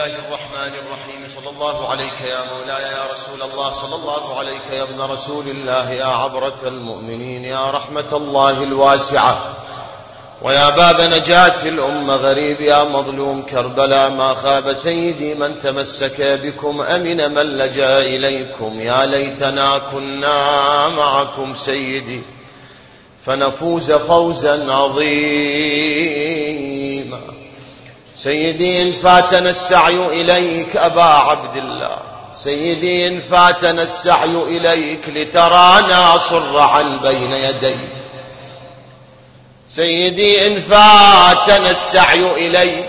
الله الرحمن الرحيم. صلى الله عليك يا مولاي يا رسول الله، صلى الله عليك يا ابن رسول الله، يا عبرة المؤمنين، يا رحمة الله الواسعة، ويا باب نجاة الأمة، غريب يا مظلوم كربلاء، ما خاب سيدي من تمسك بكم، أمن من لجأ إليكم. يا ليتنا كنا معكم سيدي فنفوز فوزا عظيما. سيدي إن فاتنا السعي إليك أبا عبد الله، سيدي إن فاتنا السعي إليك لترانا صرعا بين يديك، سيدي إن فاتنا السعي إليك،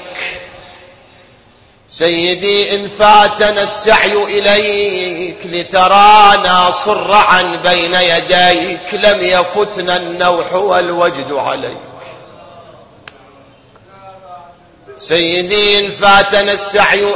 سيدي إن فاتنا السعي إليك لترانا صرعا بين يديك، لم يفتنا النوح والوجد عليك. سيدي إن فاتنا السعي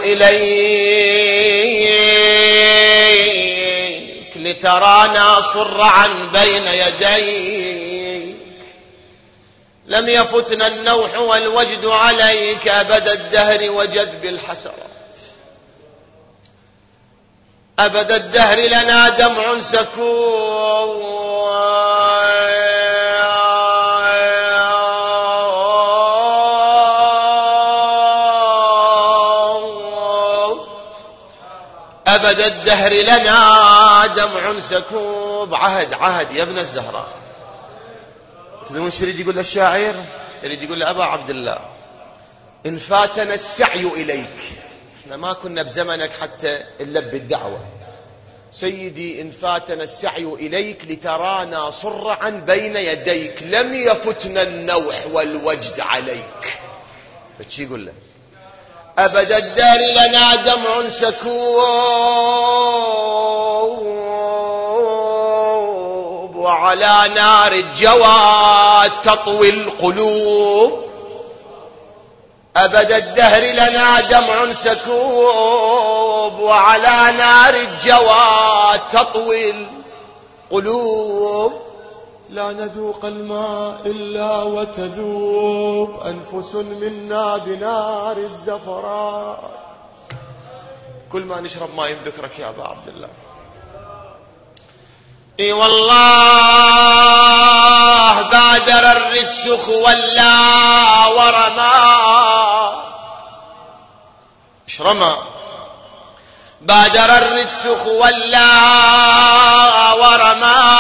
إليك لترانا صرعا بين يديك، لم يفتنا النوح والوجد عليك أبد الدهر وجذب الحسرات، أبد الدهر لنا دمع سكون، أبد الدهر لنا دمع سكوب. عهد يا ابن الزهراء. تدرون شو يريد يقول الشاعر؟ يريد يقول لأبا عبد الله إن فاتنا السعي إليك، احنا ما كنا بزمنك حتى نلبي الدعوة، سيدي إن فاتنا السعي إليك لترانا صرعا بين يديك، لم يفتنا النوح والوجد عليك. بتشي يقول له أبد الدار لنا دمع سكوب، وعلى نار الجواد تطوي القلوب. أبد الدهر لنا دمع سكوب، وعلى نار الجواد تطوي القلوب. لا نذوق الماء إلا وتذوب أنفس منا بنار الزفرات. كل ما نشرب ماء ذكرك يا أبا عبد الله. اي والله بادر الرجس خولا ورما. ايش رمى؟ بادر الرجس خولا ورما،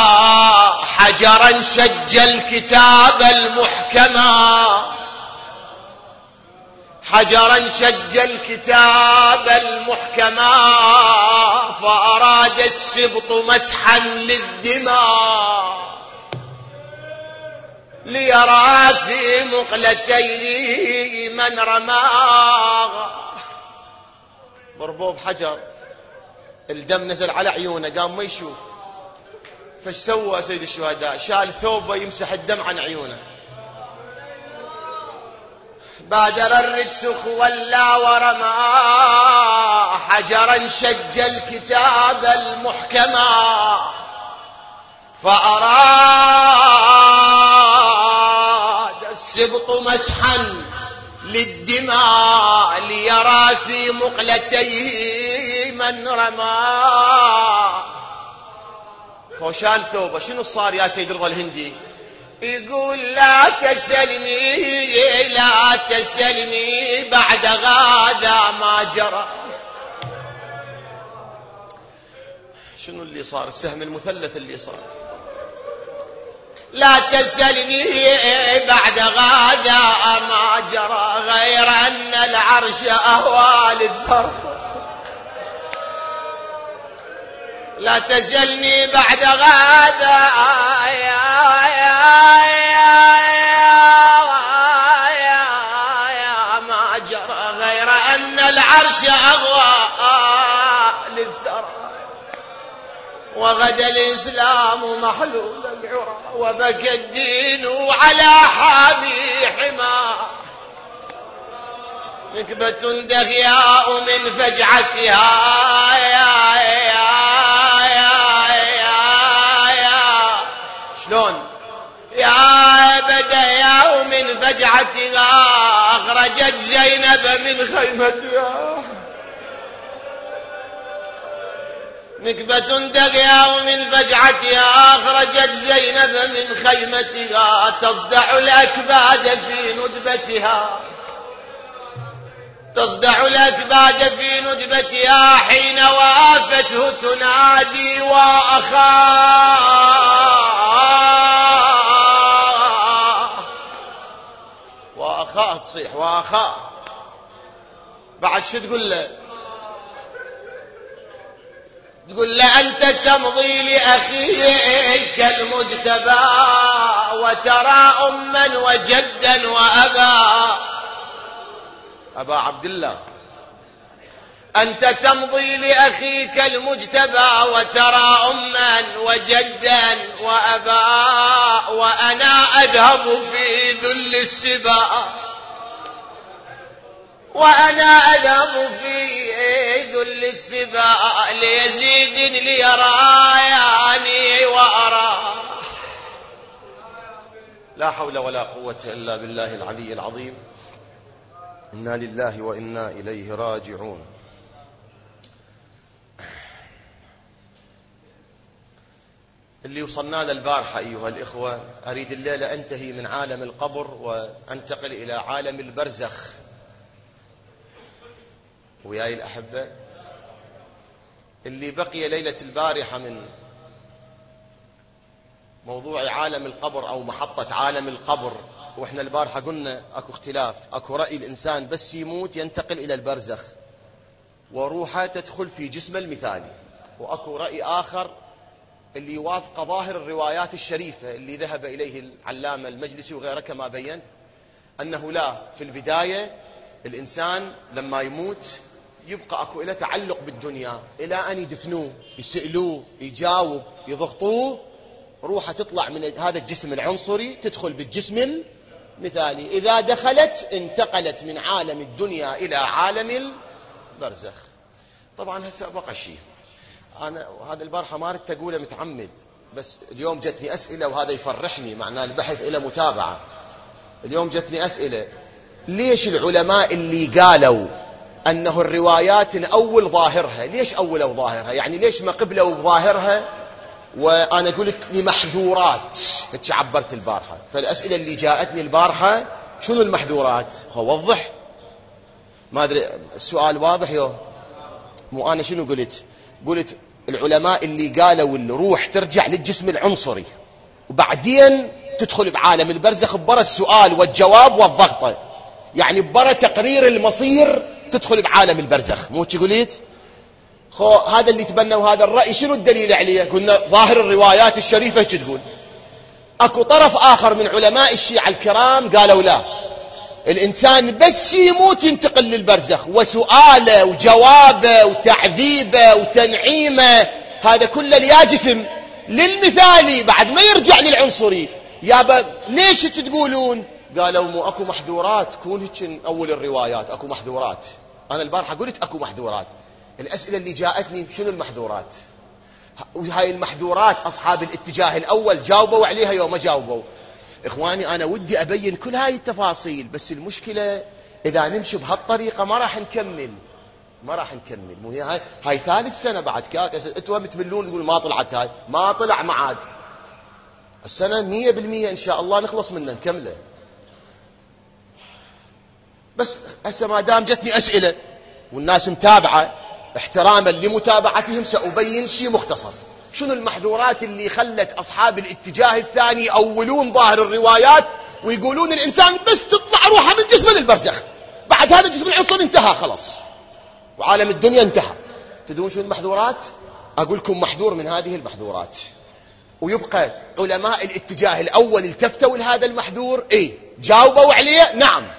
حجرا شج الكتاب المحكما، حجرا شج الكتاب المحكما، فأراد السبط مسحا للدماء، ليرى في مقلتيه من رماه. ضربوه بحجر، الدم نزل على عيونه، قام ما يشوف. فايش سوى سيد الشهداء؟ شال ثوبه يمسح الدم عن عيونه. بادر الرجس خولا ورمى، حجرا شج الكتاب المحكما، فأراد السبط مسحا للدماء، ليرى في مقلتيه من رماه. فشال ثوبه. شنو صار يا سيد رضا الهندي؟ يقول لا تسلمي لا تسلمي بعد غدا ما جرى. شنو اللي صار؟ السهم المثلث اللي صار. لا تسلمي بعد غدا ما جرى، غير أن العرش أهوى للثرى. لا تسلني بعد غدا يا ما جرى، غير أن العرش أغوى للثرى. وغدا الإسلام محلول العرى، وبكى الدين على حامي حما. نكبة دغياء من فجعتها شلون يا بدايا من فجعتها أخرجت زينب من خيمتها. نكبة دقيا ومن فجعتها أخرجت زينب من خيمتها تصدع الأكباد في ندبتها، تصدع الأكباد في ندبتها حين وافته تنادي وأخاه تصيح وأخاه. بعد شو تقول له؟ تقول له أنت تمضي لأخيك المجتبى وترى أما وجدا أبا عبد الله، أنت تمضي لأخيك المجتبى وترى أما وجدا وأبا، وأنا أذهب في ذل السبا، وأنا أذهب في ذل السبا ليزيد ليراني وأرى. لا حول ولا قوة إلا بالله العلي العظيم. إنا لله وإنا إليه راجعون. اللي وصلنا له البارحة أيها الإخوة، أريد الليلة أنتهي من عالم القبر وأنتقل إلى عالم البرزخ. وياي الأحبة، اللي بقي ليلة البارحة من موضوع عالم القبر أو محطة عالم القبر، وإحنا البارحة قلنا أكو اختلاف، أكو رأي الإنسان بس يموت ينتقل إلى البرزخ وروحه تدخل في جسمه المثالي، وأكو رأي آخر اللي يوافق ظاهر الروايات الشريفة اللي ذهب إليه العلامة المجلسي وغيره كما بينت، أنه لا، في البداية الإنسان لما يموت يبقى أكو إلى تعلق بالدنيا إلى أن يدفنوه، يسألوه، يجاوب، يضغطوه، روحه تطلع من هذا الجسم العنصري تدخل بالجسم المثالي. إذا دخلت انتقلت من عالم الدنيا إلى عالم البرزخ. طبعا هسه بقى شيء أنا هذا البارحة ما أردت أقوله متعمد، بس اليوم جتني أسئلة وهذا يفرحني، معناه البحث إلى متابعة. اليوم جتني أسئلة، ليش العلماء اللي قالوا أنه الروايات نأول ظاهرها، ليش أولوا ظاهرها؟ يعني ليش ما قبلوا ظاهرها؟ وأنا قلت لمحذورات، هيك عبرت البارحة. فالأسئلة اللي جاءتني البارحة شنو المحذورات؟ وضح، ما أدري السؤال واضح يو؟ مو أنا شنو قلت؟ قلت العلماء اللي قالوا الروح ترجع للجسم العنصري وبعدين تدخل بعالم البرزخ برا السؤال والجواب والضغطة، يعني برا تقرير المصير تدخل بعالم البرزخ، مو قلت؟ هذا اللي تبنوا هذا الرأي شنو الدليل عليه؟ قلنا ظاهر الروايات الشريفة تقول. اكو طرف آخر من علماء الشيعة الكرام قالوا لا، الإنسان بس يموت ينتقل للبرزخ، وسؤاله وجوابه وتعذيبه وتنعيمه هذا كله يا جسم للمثالي بعد ما يرجع للعنصري. يابا ليش تقولون؟ قالوا مو اكو محذورات، كون هيك اول الروايات اكو محذورات. انا البارحة قلت اكو محذورات. الأسئلة اللي جاءتني شنو المحذورات؟ وهاي المحذورات أصحاب الاتجاه الأول جاوبوا عليها يوم ما جاوبوا. إخواني أنا ودي أبين كل هاي التفاصيل، بس المشكلة إذا نمشي بهالطريقة ما راح نكمل. مو هاي ثالث سنة بعد كاك. أنتوا متملون تقول ما طلعت هاي، ما طلع معاد السنة 100% إن شاء الله نخلص منه نكمله. بس هسه ما دام جتني أسئلة والناس متابعة، احتراما لمتابعتهم سأبين شيء مختصر. شنو المحذورات اللي خلت أصحاب الاتجاه الثاني يأولون ظاهر الروايات ويقولون الإنسان بس تطلع روحه من جسمه للبرزخ، بعد هذا الجسم العنصري انتهى خلاص وعالم الدنيا انتهى. تدرون شنو المحذورات؟ أقول لكم محذور من هذه المحذورات، ويبقى علماء الاتجاه الأول التفتوا لهذا المحذور. إيه جاوبوا عليه؟ نعم.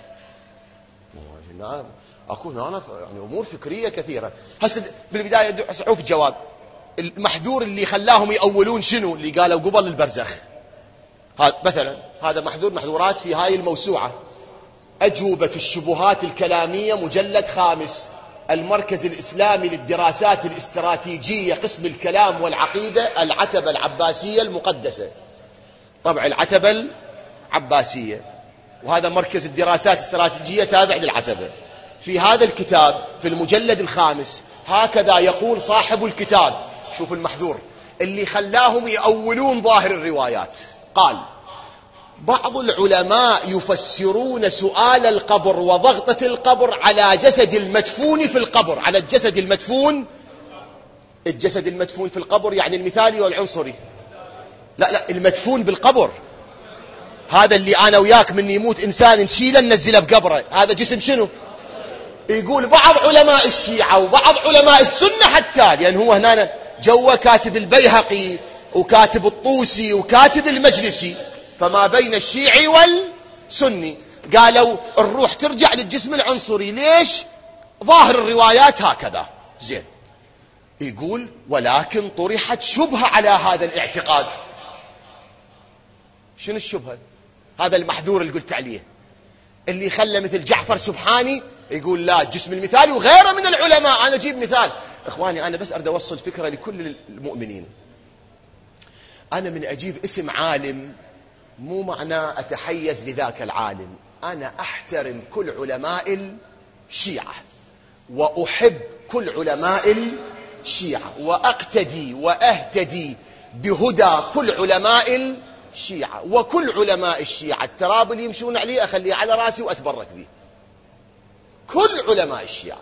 أكون أنا يعني أمور فكرية كثيرة. هسه بالبداية أشوف الجواب. المحذور اللي خلاهم يأولون شنو؟ اللي قالوا قبل البرزخ. هذا مثلا هذا محذورات في هاي الموسوعة، أجوبة الشبهات الكلامية مجلد 5، المركز الإسلامي للدراسات الاستراتيجية قسم الكلام والعقيدة، العتبة العباسية المقدسة، طبع العتبة العباسية، وهذا مركز الدراسات الاستراتيجية تابع للعتبة. في هذا الكتاب في المجلد 5 هكذا يقول صاحب الكتاب. شوف المحذور اللي خلاهم يأولون ظاهر الروايات. قال: بعض العلماء يفسرون سؤال القبر وضغطة القبر على جسد المدفون في القبر، على الجسد المدفون. الجسد المدفون في القبر يعني المثالي والعنصري؟ لا، المدفون بالقبر، هذا اللي أنا وياك من يموت إنسان نشيله ننزله بقبره، هذا جسم شنو؟ يقول بعض علماء الشيعة وبعض علماء السنة حتى، لأن هو هنا جوا كاتب البيهقي وكاتب الطوسي وكاتب المجلسي، فما بين الشيعي والسني، قالوا الروح ترجع للجسم العنصري. ليش؟ ظاهر الروايات هكذا. زين، يقول ولكن طرحت شبهة على هذا الاعتقاد. شنو الشبهة؟ هذا المحذور اللي قلت عليه، اللي خلى مثل جعفر سبحاني يقول لا الجسم المثالي، وغيره من العلماء. أنا أجيب مثال إخواني، أنا بس أريد أوصل فكرة لكل المؤمنين. أنا من أجيب اسم عالم مو معناه أتحيز لذاك العالم، أنا أحترم كل علماء الشيعة وأحب كل علماء الشيعة وأقتدي وأهتدي بهدى كل علماء الشيعة، وكل علماء الشيعة التراب اللي يمشون عليه أخليه على راسي وأتبرك به، كل علماء الشيعة.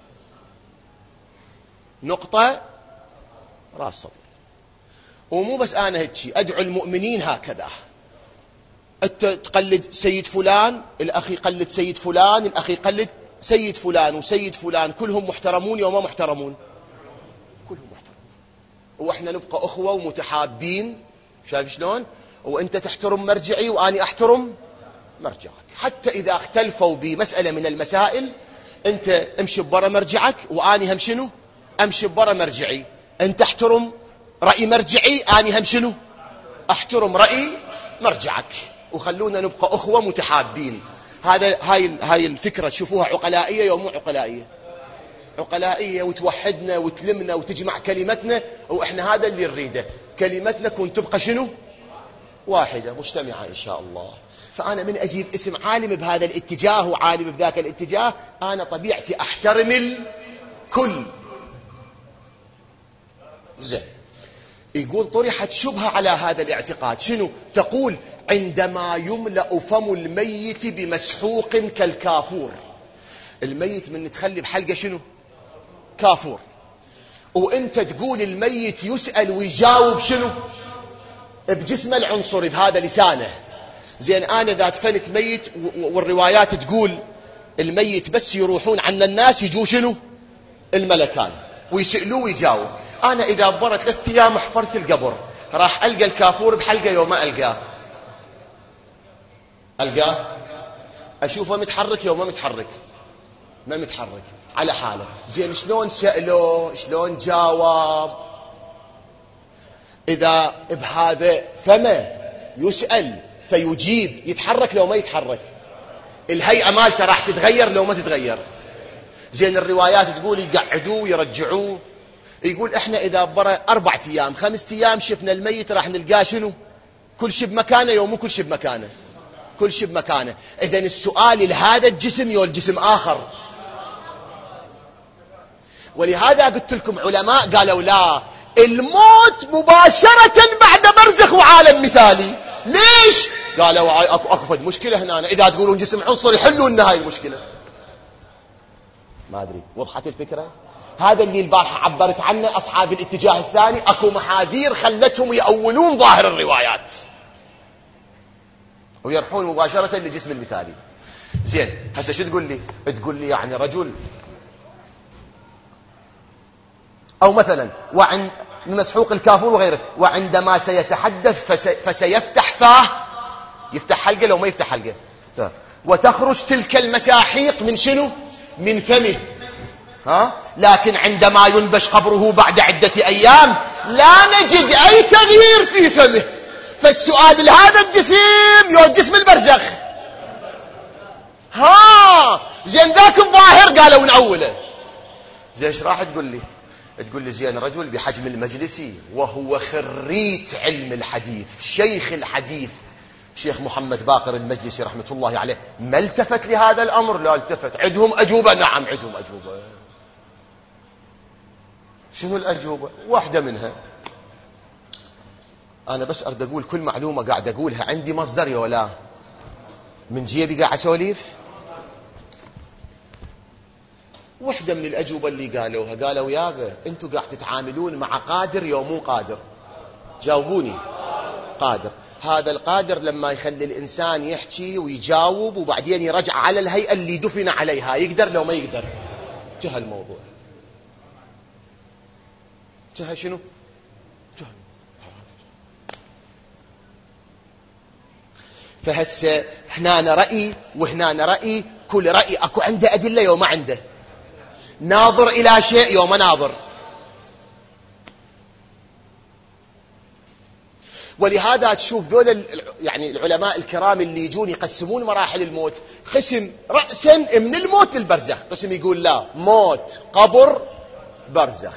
نقطة، راس سطر. ومو بس أنا هيك، أدعو المؤمنين هكذا. أنت تقلد سيد فلان، الأخ يقلد سيد فلان، الأخ يقلد سيد فلان وسيد فلان، كلهم محترمون وما محترمون؟ كلهم محترمون. وإحنا نبقى أخوة ومتحابين. شايف شلون؟ وأنت تحترم مرجعي وأني أحترم مرجعك، حتى إذا اختلفوا بمسألة من المسائل، أنت امشي برا مرجعك وأني هم شنو؟ أمشي برا مرجعي. أنت احترم رأي مرجعي، أني هم شنو؟ أحترم رأي مرجعك، وخلونا نبقى أخوة متحابين. هاي الفكرة تشوفوها عقلائية يوم مو عقلائية؟ عقلائية، وتوحدنا وتلمنا وتجمع كلمتنا، وإحنا هذا اللي نريده، كلمتنا كون تبقى شنو؟ واحدة مجتمعة إن شاء الله. فأنا من أجيب اسم عالم بهذا الاتجاه وعالم بذاك الاتجاه، أنا طبيعتي أحترم الكل. زين، يقول طرحت شبهة على هذا الاعتقاد. شنو؟ تقول عندما يملأ فم الميت بمسحوق كالكافور. الميت من تخلي بحلقة شنو؟ كافور. وانت تقول الميت يسأل ويجاوب شنو؟ بجسمه العنصري، بهذا لسانه. زين، أنا إذا دفنت ميت والروايات تقول الميت بس يروحون عن الناس يجوا شنو؟ الملكان ويسألوه ويجاوب. أنا إذا برت 3 أيام حفرت القبر، راح ألقى الكافور بحلقة يوم ما ألقاه أشوفه متحرك يوم ما متحرك؟ ما متحرك، على حاله. زين، شلون سأله؟ شلون جاوب؟ إذا بهذا فما يسأل فيجيب، يتحرك لو ما يتحرك؟ الهيئة مالته راح تتغير لو ما تتغير؟ زين، الروايات تقول يقعدوه ويرجعوه. يقول احنا اذا برا 4 أيام 5 أيام شفنا الميت راح نلقاه شنو؟ كل شيء بمكانه يوم مو كل شيء بمكانه؟ كل شيء بمكانه. اذن السؤال لهذا الجسم يو الجسم آخر. ولهذا قلت لكم علماء قالوا لا، الموت مباشرة بعد برزخ وعالم مثالي. ليش؟ قالوا اكو مشكلة هنا، اذا تقولون جسم عنصري حلوا لنا هاي المشكلة. ما ادري وضحت الفكرة؟ هذا اللي البارحة عبرت عنه أصحاب الاتجاه الثاني. أكو محاذير خلتهم يأولون ظاهر الروايات ويرحون مباشرة للجسم المثالي. زين، هسه شو تقول لي؟ تقول لي يعني رجل، أو مثلا وعند مسحوق الكافور وغيره، وعندما سيتحدث فسيفتح فاه، يفتح حلقة لو ما يفتح حلقة، وتخرج تلك المساحيق من شنو؟ من فمه. لكن عندما ينبش قبره بعد عدة أيام لا نجد أي تغيير في فمه. فالسؤال لهذا الجسم يو الجسم البرزخ. زين، ذاك الظاهر قالوا نعوله. زين، ايش راح تقول لي؟ تقول لي زين، رجل بحجم المجلسي وهو خريج علم الحديث، شيخ الحديث، شيخ محمد باقر المجلسي رحمة الله عليه، ما التفت لهذا الأمر؟ لا التفت. عندهم أجوبة؟ نعم عندهم أجوبة. شنو الأجوبة؟ واحدة منها، أنا بس أريد أقول كل معلومة قاعد أقولها عندي مصدر يا ولا من جيبي قاعد أسوليف. واحدة من الأجوبة اللي قالوها، قالوا يابا أنتوا قاعد تتعاملون مع قادر يا مو قادر؟ جاوبوني. قادر. هذا القادر لما يخلي الإنسان يحكي ويجاوب وبعدين يرجع على الهيئة اللي دفن عليها، يقدر لو ما يقدر؟ انتهى الموضوع. انتهى شنو؟ انتهى. فهسه هنا رأي وهنا رأي، كل رأي أكو عنده أدلة يوم ما عنده، ناظر إلى شيء يوم ما ناظر. ولهذا تشوف ذول يعني العلماء الكرام اللي يجون يقسمون مراحل الموت، قسم رأسا من الموت للبرزخ، قسم يقول لا، موت قبر برزخ.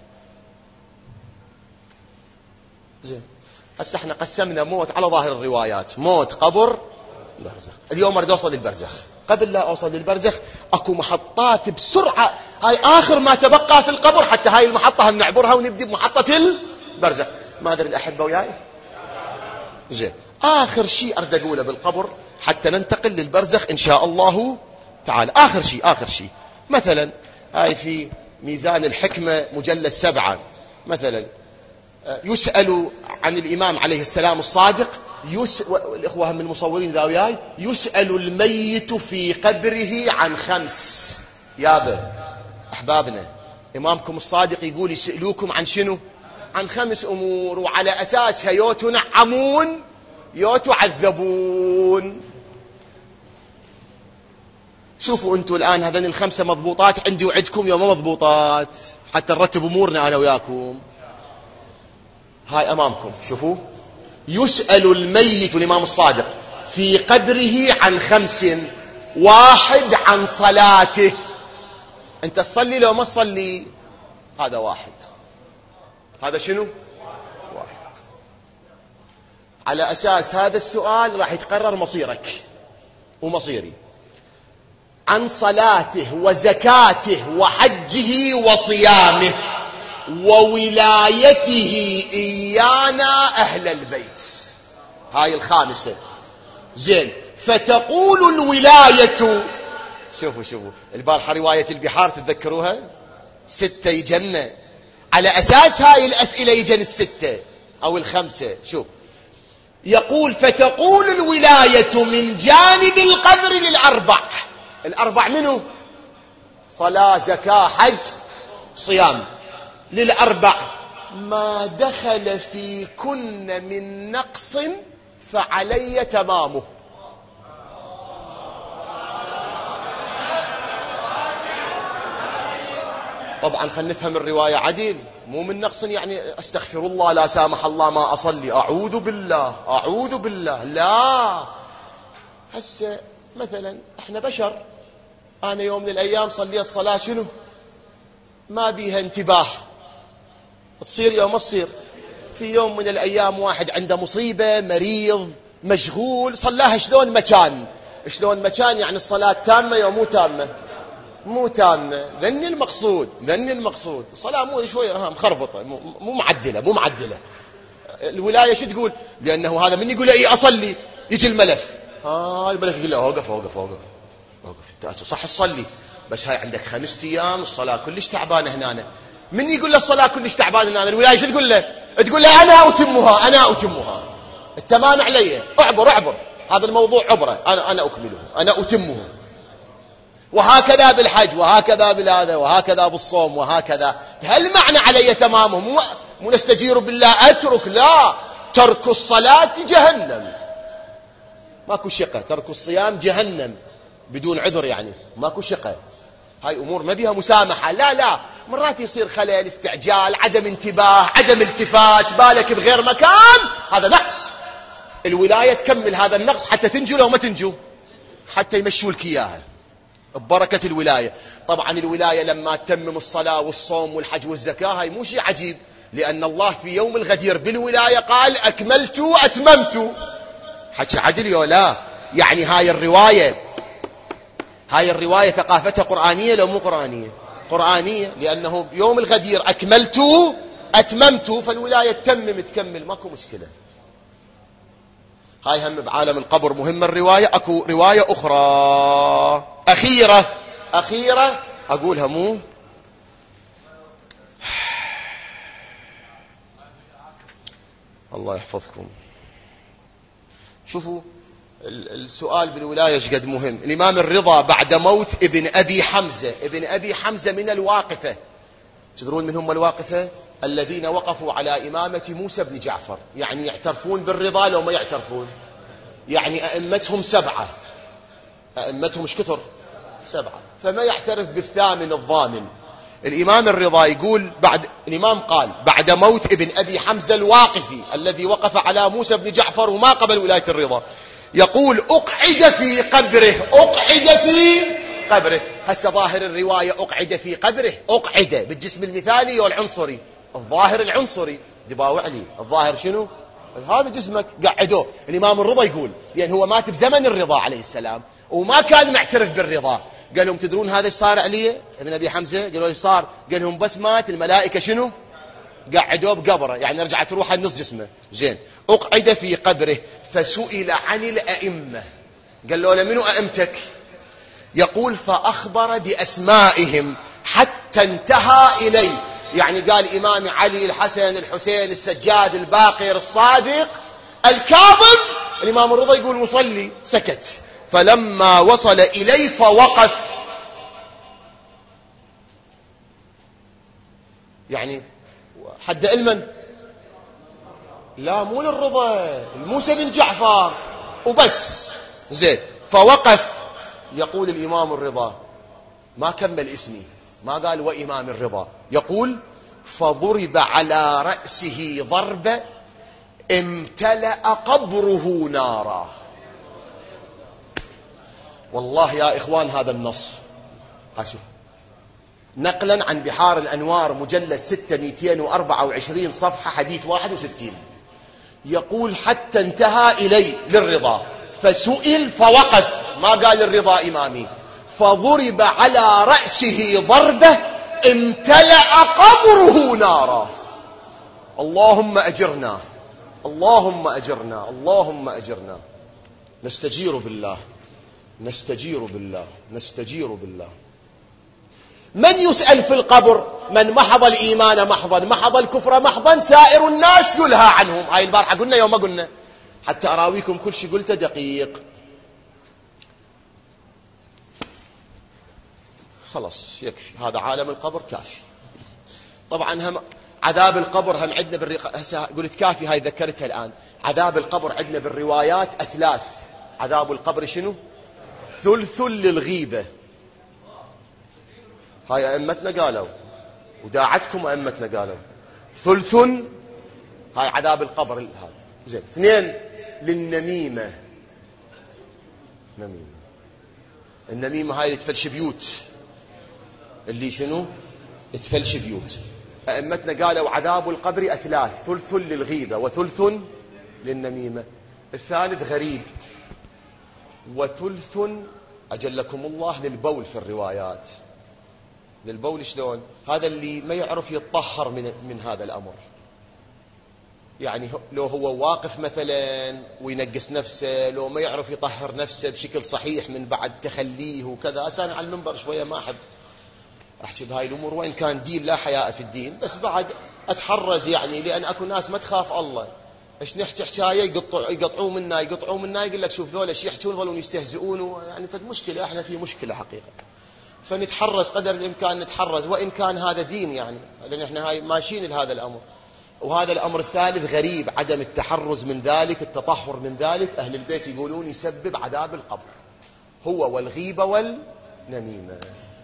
زين، هسه احنا قسمنا موت على ظاهر الروايات، موت قبر برزخ. اليوم اريد اوصل للبرزخ. قبل لا اوصل للبرزخ اكو محطات بسرعه، هاي اخر ما تبقى في القبر، حتى هاي المحطه هم نعبرها ونبدي بمحطه البرزخ. ما ادري الاحبه وياي؟ زين، آخر شيء أريد أقوله بالقبر حتى ننتقل للبرزخ إن شاء الله تعالى. آخر شيء مثلا هاي في ميزان الحكمة مجلد 7 مثلا، يسأل عن الإمام عليه السلام الصادق، الإخوة هم المصورين ذا وياي، يسأل الميت في قبره عن 5. يابا أحبابنا، إمامكم الصادق يقول يسألوكم عن شنو؟ عن 5 أمور، وعلى أساسها يو تنعمون يو تعذبون. شوفوا أنتوا الآن هذين ال5 مضبوطات عندي وعندكم يوم ما مضبوطات، حتى نرتب أمورنا أنا وياكم. هاي أمامكم، شوفوا، يسأل الميت الإمام الصادق في قبره عن 5. 1 عن صلاته، أنت تصلي لو ما تصلي، هذا 1. هذا شنو؟ 1. على أساس هذا السؤال راح يتقرر مصيرك ومصيري. عن صلاته وزكاته وحجه وصيامه وولايته إيانا أهل البيت، هاي 5. زين، فتقول الولاية، شوفوا البارحة رواية البحار تتذكروها، 6 يجنة. على أساس هاي الأسئلة يجن 6 أو 5. شوف، يقول فتقول الولاية من جانب القبر لل4. ال4 منه؟ صلاة زكاة حج صيام. لل4 ما دخل في كن من نقص فعلي تمامه. طبعا خلينا نفهم الرواية عدل، مو من نقص يعني استغفر الله لا سامح الله ما أصلي، أعوذ بالله، لا. هسه مثلا احنا بشر، أنا يوم من الأيام صليت صلاة شنو ما بيها انتباه، تصير يوم ما تصير. في يوم من الأيام واحد عنده مصيبة، مريض، مشغول، صلاها شلون مكان يعني الصلاة تامة يوم مو تامة. ذني المقصود الصلاة مو شوية مخربطة، مو معدلة. الولاية شو تقول؟ لأنه هذا من يقول اي أصلي يجي الملف، الملف يقول له اوقف صح تصلي، بس هاي عندك 5 أيام الصلاة كلش تعبانة هنا. من يقول له الصلاة كلش تعبانة هنا؟ الولاية شو تقول له أنا أتمها، التمام علي، اعبر هذا الموضوع عبره، أنا أكمله، أنا أتمه. وهكذا بالحج، وهكذا بالهذا، وهكذا بالصوم، وهكذا. هل معنى علي تمامه مو نستجير بالله أترك؟ لا، ترك الصلاة جهنم، ماكو شقة. ترك الصيام جهنم بدون عذر، يعني ماكو شقة. هاي أمور ما بيها مسامحة. لا، مرات يصير خلل، استعجال، عدم انتباه، عدم التفات، بالك بغير مكان، هذا نقص. الولاية تكمل هذا النقص حتى تنجو لو ما تنجو، حتى يمشوا لك إياها ببركة الولاية. طبعا الولاية لما تتمم الصلاة والصوم والحج والزكاة، هاي مو شيء عجيب، لأن الله في يوم الغدير بالولاية قال أكملت أتممت. حكي عدل ولا؟ يعني هاي الرواية ثقافتها قرآنية لو مو قرآنية؟ قرآنية، لأنه يوم الغدير أكملت أتممت، فالولاية تمم تكمل، ماكو مشكلة. هاي هم بعالم القبر مهمة الرواية. أكو رواية أخرى أخيرة أقولها مو الله يحفظكم. شوفوا السؤال بالولاية قد مهم. الإمام الرضا بعد موت ابن أبي حمزة من الواقفة. تدرون من هم الواقفة؟ الذين وقفوا على إمامة موسى بن جعفر. يعني يعترفون بالرضا لو ما يعترفون؟ يعني أئمتهم 7، أئمتهم ايش كثر؟ 7، فما يعترف بالثامن الضامن. الإمام الرضا يقول الإمام قال بعد موت ابن أبي حمزة الواقفي الذي وقف على موسى بن جعفر وما قبل ولاية الرضا، يقول أقعد في قبره. هسه ظاهر الرواية أقعد في قبره، أقعد بالجسم المثالي والعنصري، الظاهر العنصري دباوعلي، الظاهر شنو؟ هذا جسمك قعدوه. الإمام الرضا يقول لأن هو مات بزمن الرضا عليه السلام وما كان معترف بالرضا. قال لهم تدرون هذا ايش صار عليه ابن أبي حمزة؟ قالوا ايش صار؟ قال لهم بس مات الملائكة شنو؟ قعدوه بقبره، يعني رجعت روحه النص جسمه. زين، أقعد في قبره فسئل عن الأئمة. قال له منو أئمتك؟ يقول فأخبر بأسمائهم حتى انتهى إلي. يعني قال إمام علي، الحسن، الحسين، السجاد، الباقر، الصادق، الكاظم. الإمام الرضا يقول مصلي، سكت. فلما وصل إلي فوقف. يعني حد علما لا مو للرضا، موسى بن جعفر وبس. زين، فوقف. يقول الإمام الرضا ما كمل اسمي، ما قال وإمام الرضا، يقول فضرب على رأسه ضربة امتلأ قبره نارا. والله يا إخوان هذا النص هاشوف نقلا عن بحار الأنوار مجلد 6 224 صفحة حديث 61. يقول حتى انتهى إلي للرضا فسئل فوقف، ما قال الرضا إمامي، فضرب على رأسه ضربة امتلأ قبره نارا. اللهم أجرنا، اللهم أجرنا، اللهم أجرنا. نستجير بالله، نستجير بالله، نستجير بالله. من يسأل في القبر؟ من محض الإيمان محضا، محض الكفر محضا، سائر الناس يلهى عنهم. هاي البارحة قلنا يوم ما قلنا، حتى أراويكم كل شيء قلته دقيق. خلاص يكفي، هذا عالم القبر كافي. طبعا هم عذاب القبر هم عندنا هسه قلت كافي، هاي ذكرتها الآن. عذاب القبر عندنا بالروايات أثلاث. عذاب القبر شنو؟ ثلث للغيبة، هاي أئمتنا قالوا وداعتكم أئمتنا قالوا ثلث، هاي عذاب القبر هذا. زين، 2 للنميمة. نميمة، النميمة هاي اللي تفلش بيوت، اللي شنو تفلش بيوت. أئمتنا قالوا عذاب القبر أثلاث، ثلث للغيبة وثلث للنميمة. الثالث غريب، وثلث أجلكم الله للبول. في الروايات للبول شلون؟ هذا اللي ما يعرف يتطهر من هذا الأمر. يعني لو هو واقف مثلا وينقص نفسه، لو ما يعرف يطهر نفسه بشكل صحيح من بعد تخليه وكذا. أنا على المنبر شوية ما أحب أحكي بهاي الأمور، وإن كان دين لا حياء في الدين، بس بعد أتحرز يعني، لأن أكو ناس ما تخاف الله. إيش نحكي حكاية يقطعوا منا يقول لك شوف ذولا شي يحكون يظلون يستهزئون، يعني فد مشكلة، إحنا في مشكلة حقيقة. فنتحرز قدر الإمكان، نتحرز، وإن كان هذا دين يعني، لأن إحنا هاي ماشيين لهذا الأمر. وهذا الأمر الثالث غريب، عدم التحرز من ذلك، التطهر من ذلك. أهل البيت يقولون يسبب عذاب القبر، هو والغيبة والنميمة.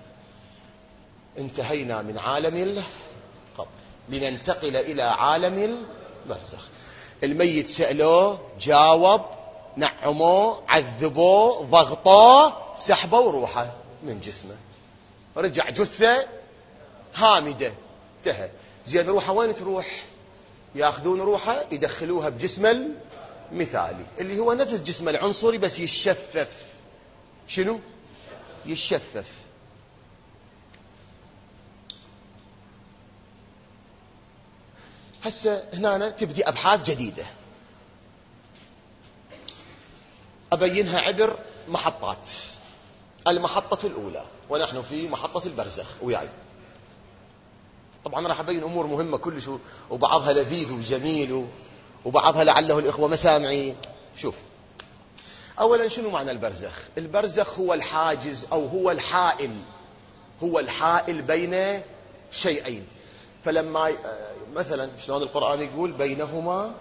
انتهينا من عالم القبر لننتقل إلى عالم البرزخ. الميت سألوه، جاوب، نعموه، عذبوه، ضغطوه، سحبوا روحه من جسمه، رجع جثة هامدة، انتهى. زين، روحه وين تروح؟ ياخذون روحه يدخلوها بجسم المثالي اللي هو نفس جسم العنصري بس يشفف. شنو؟ يشفف. هسه هنا تبدي أبحاث جديدة أبينها عبر محطات. المحطة الأولى ونحن في محطة البرزخ وياي. طبعا راح أبين أمور مهمة كلش وبعضها لذيذ وجميل وبعضها لعله الإخوة مسامعي. شوف، أولا شنو معنى البرزخ؟ البرزخ هو الحاجز أو هو الحائل، هو الحائل بين شيئين. فلما مثلا شلون القرآن يقول بينهما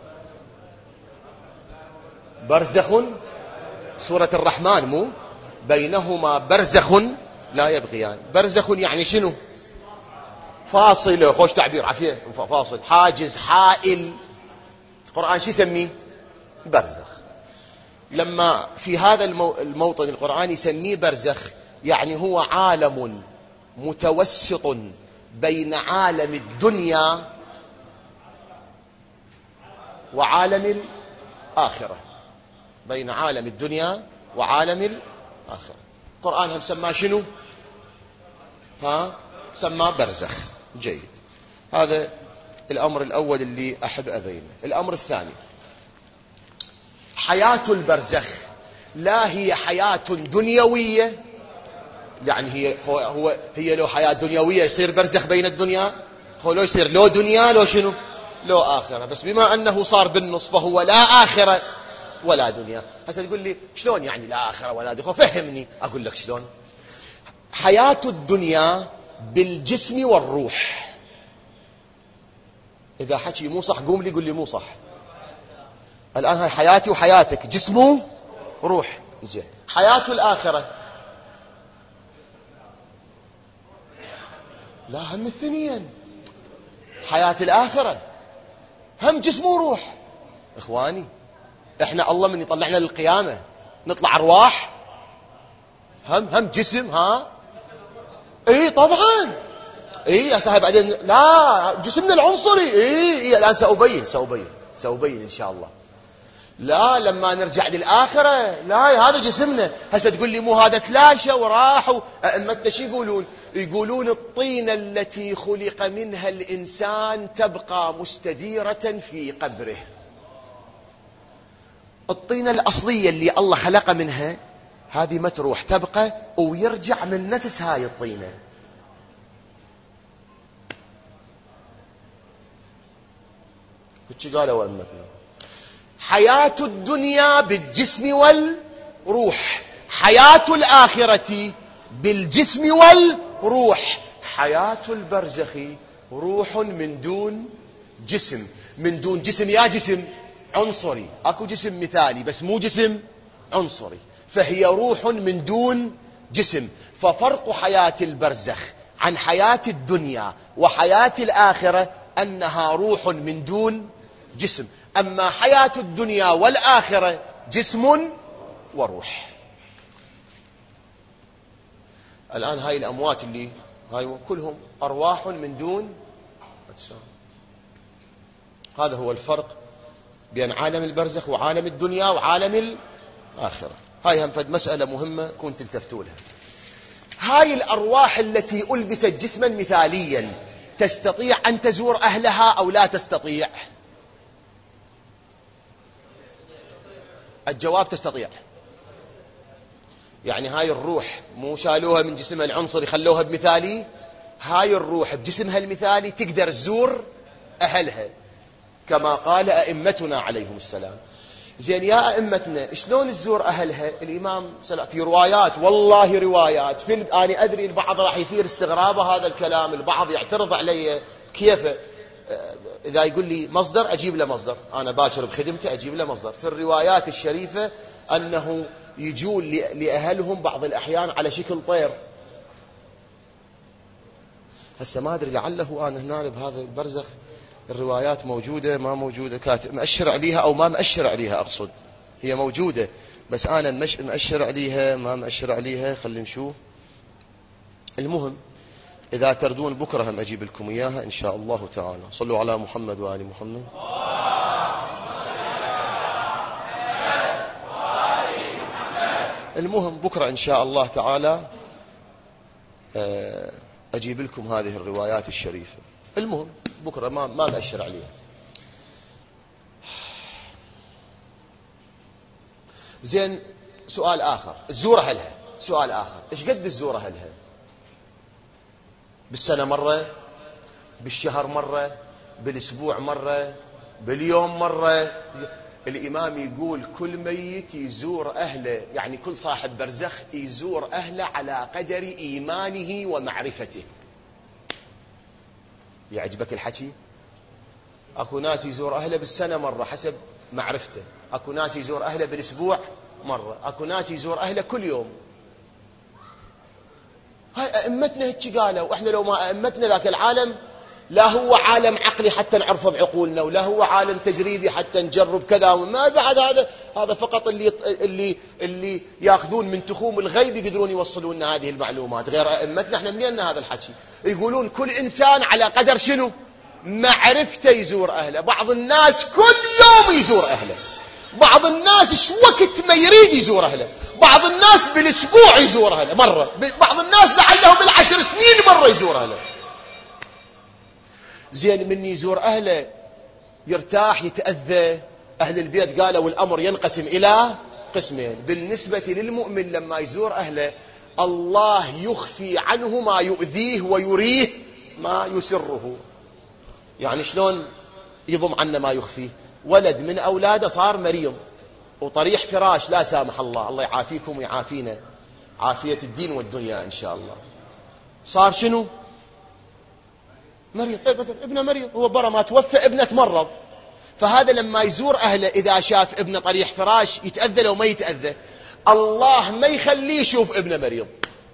برزخ، سورة الرحمن مو بينهما برزخ لا يبغيان. برزخ يعني شنو؟ فاصل، خوش تعبير عافية، فاصل، حاجز، حائل. القرآن شو يسميه؟ برزخ. لما في هذا الموطن القرآن يسميه برزخ يعني هو عالم متوسط بين عالم الدنيا وعالم الآخرة، بين عالم الدنيا وعالم الآخرة. القرآن هم سماه شنو؟ سماه برزخ. جيد، هذا الأمر الأول اللي أحب أبينه. الأمر الثاني، حياة البرزخ لا هي حياة دنيوية، يعني هي لو حياة دنيوية يصير برزخ بين الدنيا، هو لو يصير لو دنيا لو شنو؟ لو آخرة. بس بما أنه صار بالنص فهو لا آخرة ولا دنيا. هسه تقول لي شلون يعني لا آخرة ولا دنيا؟ فهمني أقول لك شلون. حياة الدنيا بالجسم والروح. إذا حكي مو صح قوم لي قول لي مو صح. الآن هاي حياتي وحياتك، جسم وروح. زين، حياة الآخرة لا، هم الثنين. حياة الآخرة هم جسم وروح. إخواني، إحنا الله من يطلعنا للقيامة نطلع أرواح، هم جسم. إيه طبعا، إيه يا صاحب بعدين لا جسمنا العنصري. إيه الآن سأبين إن شاء الله. لا لما نرجع للآخرة لا هذا جسمنا. هسه تقول لي مو هذا تلاشى وراح. أئمتنا شو يقولون؟ يقولون الطينة التي خلق منها الإنسان تبقى مستديرة في قبره. الطينة الأصلية اللي الله خلق منها هذه ما تروح، تبقى ويرجع من نفس هاي الطينة. وش قالوا أئمتنا؟ حياة الدنيا بالجسم والروح، حياة الآخرة بالجسم والروح. حياة البرزخ روح من دون جسم. من دون جسم يا جسم عنصري، اكو جسم مثالي بس مو جسم عنصري، فهي روح من دون جسم. ففرق حياة البرزخ عن حياة الدنيا وحياة الآخرة أنها روح من دون جسم. أما حياة الدنيا والآخرة جسم وروح. الآن هاي الأموات اللي هاي كلهم أرواح من دون أجسام. هذا هو الفرق بين عالم البرزخ وعالم الدنيا وعالم الآخرة. هاي هم فد مسألة مهمة كنت التفتوا لها. هاي الأرواح التي ألبست جسما مثاليا تستطيع أن تزور أهلها أو لا تستطيع؟ الجواب تستطيع. يعني هاي الروح مو شالوها من جسمها العنصري خلوها بمثالي، هاي الروح بجسمها المثالي تقدر تزور أهلها كما قال أئمتنا عليهم السلام. زين يا أئمتنا شلون تزور أهلها؟ الإمام في روايات، والله روايات أنا أدري البعض راح يثير استغرابه هذا الكلام، البعض يعترض علي كيف. إذا يقول لي مصدر أجيب له مصدر، أنا باكر بخدمته أجيب له مصدر. في الروايات الشريفة أنه يجون لأهلهم بعض الأحيان على شكل طير. هسه ما أدري لعله أنا هنا بهذا البرزخ الروايات موجودة ما موجودة، كاتب مأشر عليها أو ما مأشر عليها، أقصد هي موجودة بس أنا مأشر عليها ما مأشر عليها. خلينا نشوف. المهم إذا تردون بكرة هم أجيب لكم إياها إن شاء الله تعالى. صلوا على محمد وآل محمد. المهم بكرة إن شاء الله تعالى أجيب لكم هذه الروايات الشريفة. المهم بكرة ما مأشر عليه. زين، سؤال آخر، تزور أهلها، سؤال آخر، إيش قد تزور أهلها؟ بالسنة مرة، بالشهر مرة، بالأسبوع مرة، باليوم مرة؟ الإمام يقول كل ميت يزور أهله، يعني كل صاحب برزخ يزور أهله على قدر إيمانه ومعرفته. يعجبك الحكي؟ أكو ناس يزور أهله بالسنة مرة حسب معرفته، أكو ناس يزور أهله بالأسبوع مرة، أكو ناس يزور أهله كل يوم. هاي أئمتنا هيك قالوا. وإحنا لو ما أئمتنا ذاك العالم لا هو عالم عقلي حتى نعرفه بعقولنا، ولا هو عالم تجريبي حتى نجرب كذا، ما بعد هذا فقط اللي ياخذون من تخوم الغيب يقدرون يوصلون لنا هذه المعلومات. غير أئمتنا احنا منين هذا الحكي؟ يقولون كل إنسان على قدر شنو؟ معرفته يزور أهله. بعض الناس كل يوم يزور أهله، بعض الناس ايش وقت ما يريد يزور أهله، بعض الناس بالأسبوع يزور أهله مرة، بعض الناس لعله بالعشر سنين مرة يزور أهله. زين، من يزور أهله يرتاح يتأذى؟ أهل البيت قالوا الأمر ينقسم إلى قسمين. بالنسبة للمؤمن لما يزور أهله الله يخفي عنه ما يؤذيه ويريه ما يسره. يعني شلون يضم عنا ما يخفيه؟ ولد من أولاده صار مريض وطريح فراش، لا سامح الله، الله يعافيكم ويعافينا عافية الدين والدنيا إن شاء الله. صار شنو؟ مريض، ابنه مريض، هو برا ما توفى ابنه تمرض. فهذا لما يزور أهله إذا شاف ابنه طريح فراش يتأذى لو ما يتأذى، الله ما يخليه يشوف ابنه مريض،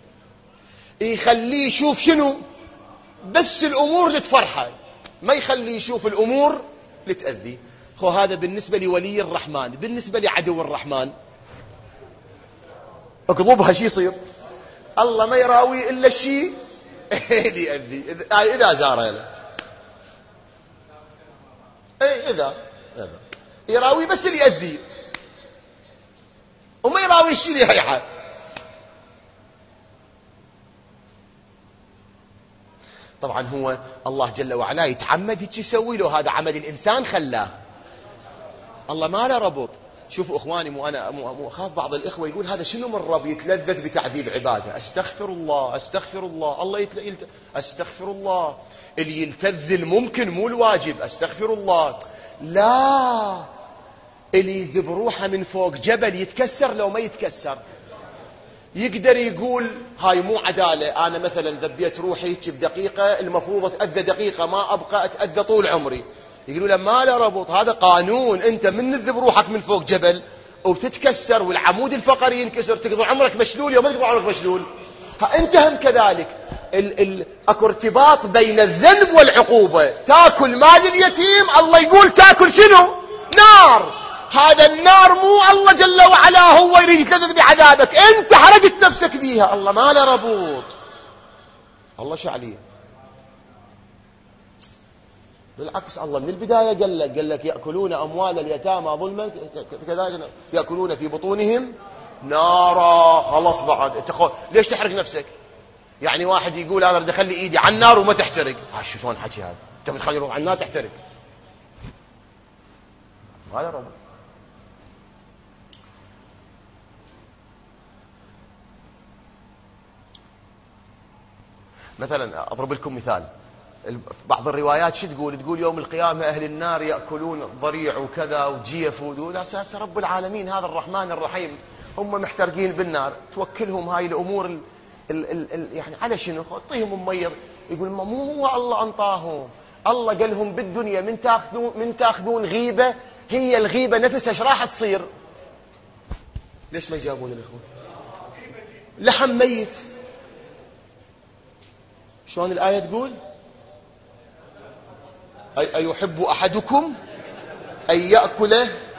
يخليه يشوف شنو؟ بس الأمور اللي تفرحه، ما يخليه يشوف الأمور اللي تأذي. هذا بالنسبة لولي الرحمن. بالنسبة لعدو الرحمن اقضبها شي يصير؟ الله ما يراوي إلا الشيء اللي يأذي. إذا زاره له إذا يراوي بس اللي يأذي وما يراوي الشيء اللي يريحه. طبعا هو الله جل وعلا يتعمد هيك يسوي له، هذا عمل الإنسان خلاه، الله ما له ربط. شوفوا إخواني، مو أخاف بعض الإخوة يقول هذا شنو من رب يتلذذ بتعذيب عباده. أستغفر الله أستغفر الله، الله أستغفر الله، اللي يلتذ الممكن مو الواجب. أستغفر الله، لا، اللي يذب روحه من فوق جبل يتكسر لو ما يتكسر. يقدر يقول هاي مو عدالة، أنا مثلا ذبيت روحي بدقيقة، المفروض أتأذى دقيقة، ما أبقى أتأذى طول عمري. يقولوا له ما له ربط، هذا قانون. أنت من تذب روحك من فوق جبل وتتكسر والعمود الفقري ينكسر تقضي عمرك مشلول يوم ما تقضي عمرك مشلول. أنت هم كذلك. أكو ارتباط بين الذنب والعقوبة. تاكل مال اليتيم، الله يقول تاكل شنو؟ نار. هذا النار مو الله جل وعلا هو يريد يتلذذ بعذابك، أنت حرقت نفسك بيها. الله ما له ربط، الله شعليه. بالعكس، الله من البداية قال لك يأكلون أموال اليتامى ظلما كذلك يأكلون في بطونهم نارا. خلاص بعد ليش تحرق نفسك؟ يعني واحد يقول أنا بدي أخلي إيدي على النار وما تحترق. شلون حكي هذا؟ أنت بتخلي روح على النار تحترق؟ ما له ربط. مثلا أضرب لكم مثال، بعض الروايات شو تقول يوم القيامة أهل النار يأكلون ضريع وكذا وجيف ودول. أساس رب العالمين هذا الرحمن الرحيم، هم محترقين بالنار، توكلهم هاي الأمور يعني على شنو؟ اعطيهم مميض. يقول مو هو الله أنطاهم، الله قال لهم بالدنيا من تاخذون غيبة، هي الغيبة نفسها ايش راح تصير؟ ليش ما يجاوبون الإخوة؟ لحم ميت. شلون الآية تقول؟ أيحب أحدكم أن يأكل؟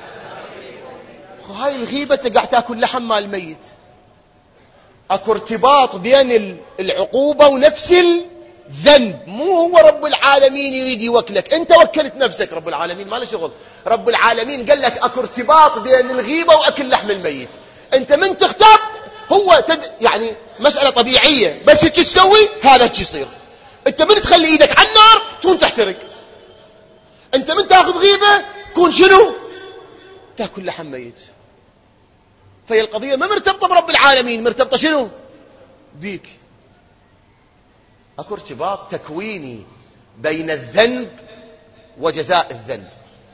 هاي الغيبة قاعد تأكل لحم مال الميت. أكو ارتباط بين العقوبة ونفس الذنب. مو هو رب العالمين يريد يوكلك، أنت وكلت نفسك، رب العالمين ما له شغل. رب العالمين قال لك أكو ارتباط بين الغيبة وأكل لحم الميت. أنت من تختار هو يعني مسألة طبيعية، بس هيك تسوي هذا هيك يصير. أنت من تخلي إيدك على النار تكون تحترق. أنت من تأخذ غيبة كون شنو؟ تأكل لحم ميت. فهي القضية ما مرتبطة برب العالمين، مرتبطة شنو؟ بيك. أكو ارتباط تكويني بين الذنب وجزاء الذنب.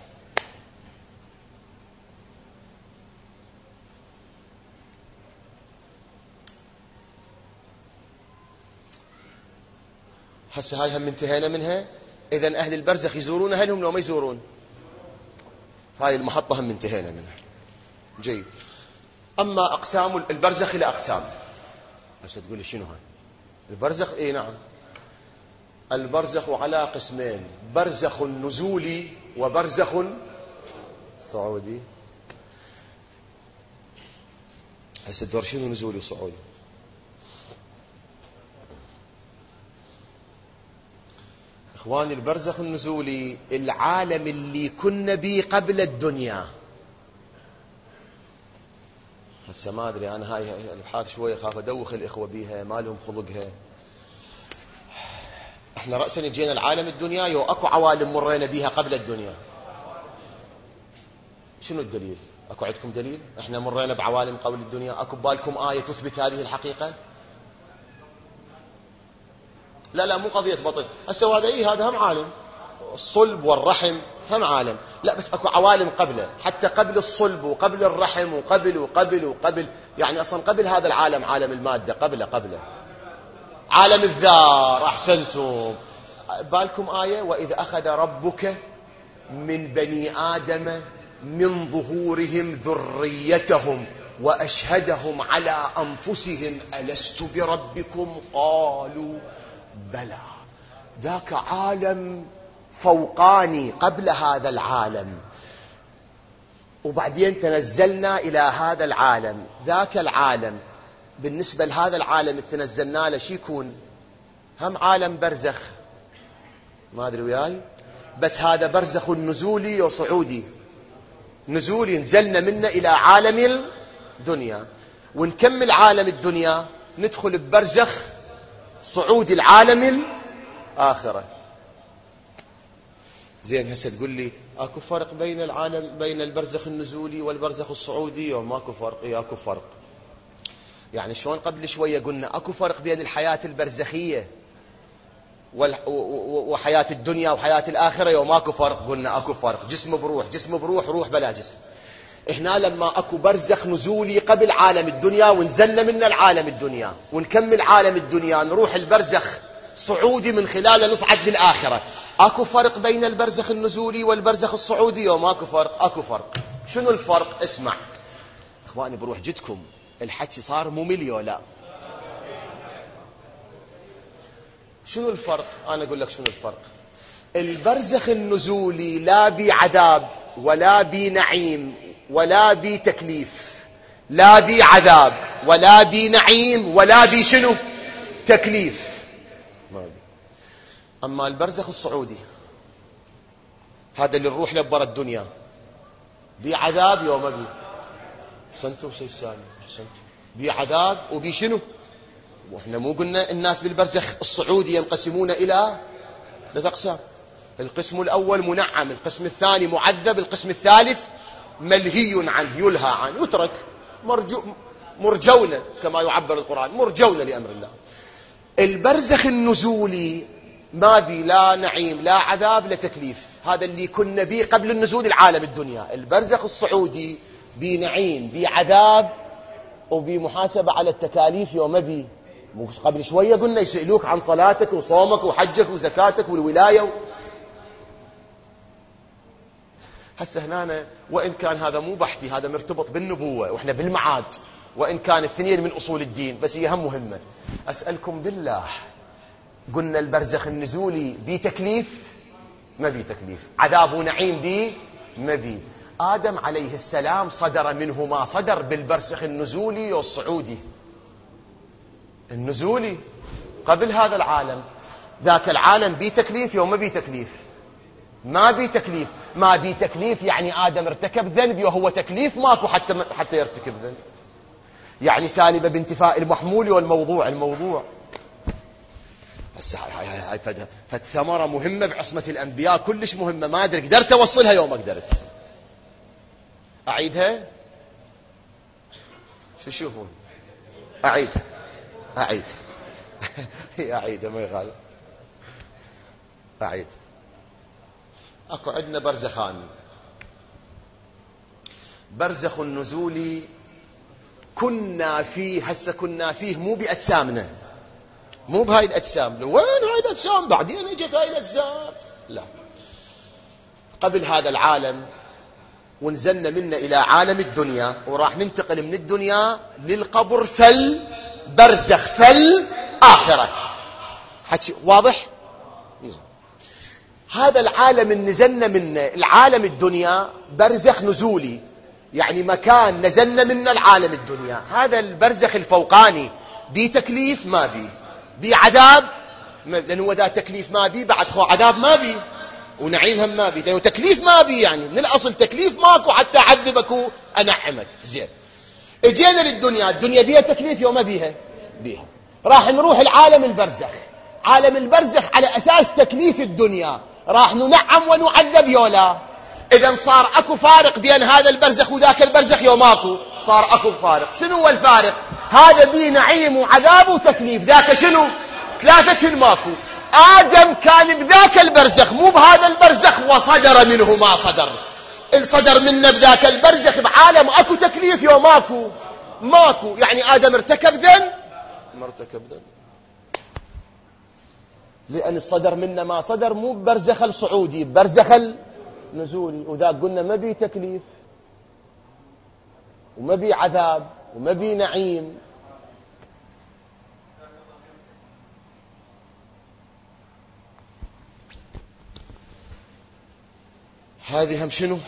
هسه هاي هم انتهينا منها. إذن أهل البرزخ يزورون أهلهم لو ما يزورون؟ هاي المحطة هم انتهينا منها. جيد. أما أقسام البرزخ إلى أقسام. هسه تقول لي شنو هاي البرزخ؟ إيه نعم، البرزخ على قسمين: برزخ نزولي وبرزخ صعودي. هسه الدور شنو نزولي وصعودي؟ إخواني، البرزخ النزولي العالم اللي كنا به قبل الدنيا. هسه ما أدري أنا هاي الابحاث شوية خاف أدوخ الإخوة بيها، ما لهم خلقها. احنا رأسا جينا العالم الدنيا، يو أكو عوالم مرينا بيها قبل الدنيا. شنو الدليل؟ أكو عندكم دليل؟ احنا مرينا بعوالم قبل الدنيا. أكو بالكم آية تثبت هذه الحقيقة؟ لا مو قضية بطن. هسه هذا إيه، هذا هم عالم، الصلب والرحم هم عالم. لا بس أكو عوالم قبله، حتى قبل الصلب وقبل الرحم وقبل يعني أصلا قبل هذا العالم، عالم المادة قبله عالم الذار. أحسنتم. بالكم آية: وإذ أخذ ربك من بني آدم من ظهورهم ذريتهم وأشهدهم على أنفسهم ألست بربكم قالوا بلى. ذاك عالم فوقاني قبل هذا العالم، وبعدين تنزلنا إلى هذا العالم. ذاك العالم بالنسبة لهذا العالم تنزلنا له شي يكون؟ هم عالم برزخ، ما أدري وياي، بس هذا برزخ نزولي وصعودي. نزولي نزلنا منه إلى عالم الدنيا، ونكمل عالم الدنيا ندخل ببرزخ صعودي العالم الآخرة. زين، هسه تقول لي اكو فرق بين العالم، بين البرزخ النزولي والبرزخ الصعودي؟ وماكو فرق؟ إيه اكو فرق. يعني شلون قبل شوية قلنا اكو فرق بين الحياة البرزخية وحياة الدنيا وحياة الآخرة؟ وماكو فرق. قلنا اكو فرق. جسم بروح، روح بلا جسم. هنا لما اكو برزخ نزولي قبل عالم الدنيا ونزلنا من العالم الدنيا ونكمل عالم الدنيا نروح البرزخ صعودي من خلاله نصعد للآخرة. اكو فرق بين البرزخ النزولي والبرزخ الصعودي؟ وماكو فرق؟ اكو فرق. شنو الفرق؟ اسمع اخواني، بروح جدكم الحكي صار ممل ولا؟ شنو الفرق؟ انا اقول لك شنو الفرق. البرزخ النزولي لا بي عذاب ولا بي نعيم ولا بي تكليف، لا بي عذاب ولا بي نعيم ولا بي شنو؟ تكليف. ما بي. اما البرزخ الصعودي هذا اللي نروح لبر الدنيا، بي عذاب يوم ما بي. احسنتوا شيء ثاني، احسنتوا. بي عذاب وبي شنو؟ واحنا مو قلنا الناس بالبرزخ الصعودي ينقسمون الى 3 أقسام؟ القسم الاول منعم، القسم الثاني معذب، القسم الثالث ملهي عنه، يلهى عنه، يترك، مرجون كما يعبر القرآن، مرجون لأمر الله. البرزخ النزولي ما بي لا نعيم لا عذاب لا تكليف، هذا اللي كنا به قبل النزول العالم الدنيا. البرزخ الصعودي بي نعيم بي عذاب وبي محاسبة على التكاليف يوم بي. قبل شوية قلنا يسألوك عن صلاتك وصومك وحجك وزكاتك والولاية هسه هنا، وإن كان هذا مو بحثي، هذا مرتبط بالنبوة وإحنا بالمعاد، وإن كان الاثنين من أصول الدين، بس هي هم مهمة. أسألكم بالله، قلنا البرزخ النزولي بي تكليف؟ ما بي تكليف. عذاب ونعيم بي؟ ما بي. آدم عليه السلام صدر منه ما صدر بالبرزخ النزولي والصعودي. النزولي قبل هذا العالم، ذاك العالم بي تكليف يوم ما بي تكليف؟ ما بي تكليف. ما بي تكليف يعني آدم ارتكب ذنب وهو تكليف ماكو حتى يرتكب ذنب، يعني سالبة بانتفاء المحمول والموضوع. هسه هاي فالثمرة مهمة بعصمة الأنبياء، كلش مهمة، ما أدري قدرت أوصلها يوم ما قدرت. أعيدها؟ شو تشوفون؟ أعيد أعيدها ما يغالب. أعيد. أكو عندنا برزخان، برزخ النزول كنا فيه، هسه كنا فيه مو بأجسامنا، مو بهاي الأجسام. وين هاي الأجسام؟ بعدين اجت هاي الأجسام. لا، قبل هذا العالم ونزلنا منه إلى عالم الدنيا، وراح ننتقل من الدنيا للقبر برزخ آخرة. حكي واضح؟ هذا العالم اللي نزلنا منه، العالم الدنيا، برزخ نزولي، يعني مكان نزلنا منه العالم الدنيا. هذا البرزخ الفوقاني بي تكليف ما بي عذاب، لأنه هو ذا تكليف ما بي، بعد خو عذاب ما بي، ونعيم هم ما بي، لأنه تكليف ما بي، يعني من الأصل تكليف ماكو حتى أعذبك وأنعمك. زين، اجينا للدنيا، الدنيا بيها تكليف يوم بيها راح نروح العالم البرزخ. عالم البرزخ على أساس تكليف الدنيا راح ننعم ونعذب يولا. إذا صار أكو فارق بين هذا البرزخ وذاك البرزخ يوم ماكو، صار أكو فارق. شنو هو الفارق؟ هذا بيه نعيم وعذاب وتكليف، ذاك شنو؟ ثلاثة ماكو. آدم كان بذاك البرزخ مو بهذا البرزخ، وصدر منه ما صدر. الصدر منه بذاك البرزخ بعالم أكو تكليف يوم ماكو. يعني آدم ارتكب ذنب ما ارتكب ذنب، لأن الصدر منا ما صدر مو برزخ الصعودي، برزخ النزولي. وذاك قلنا ما بي تكليف وما بي عذاب وما بي نعيم. هذه هم شنو؟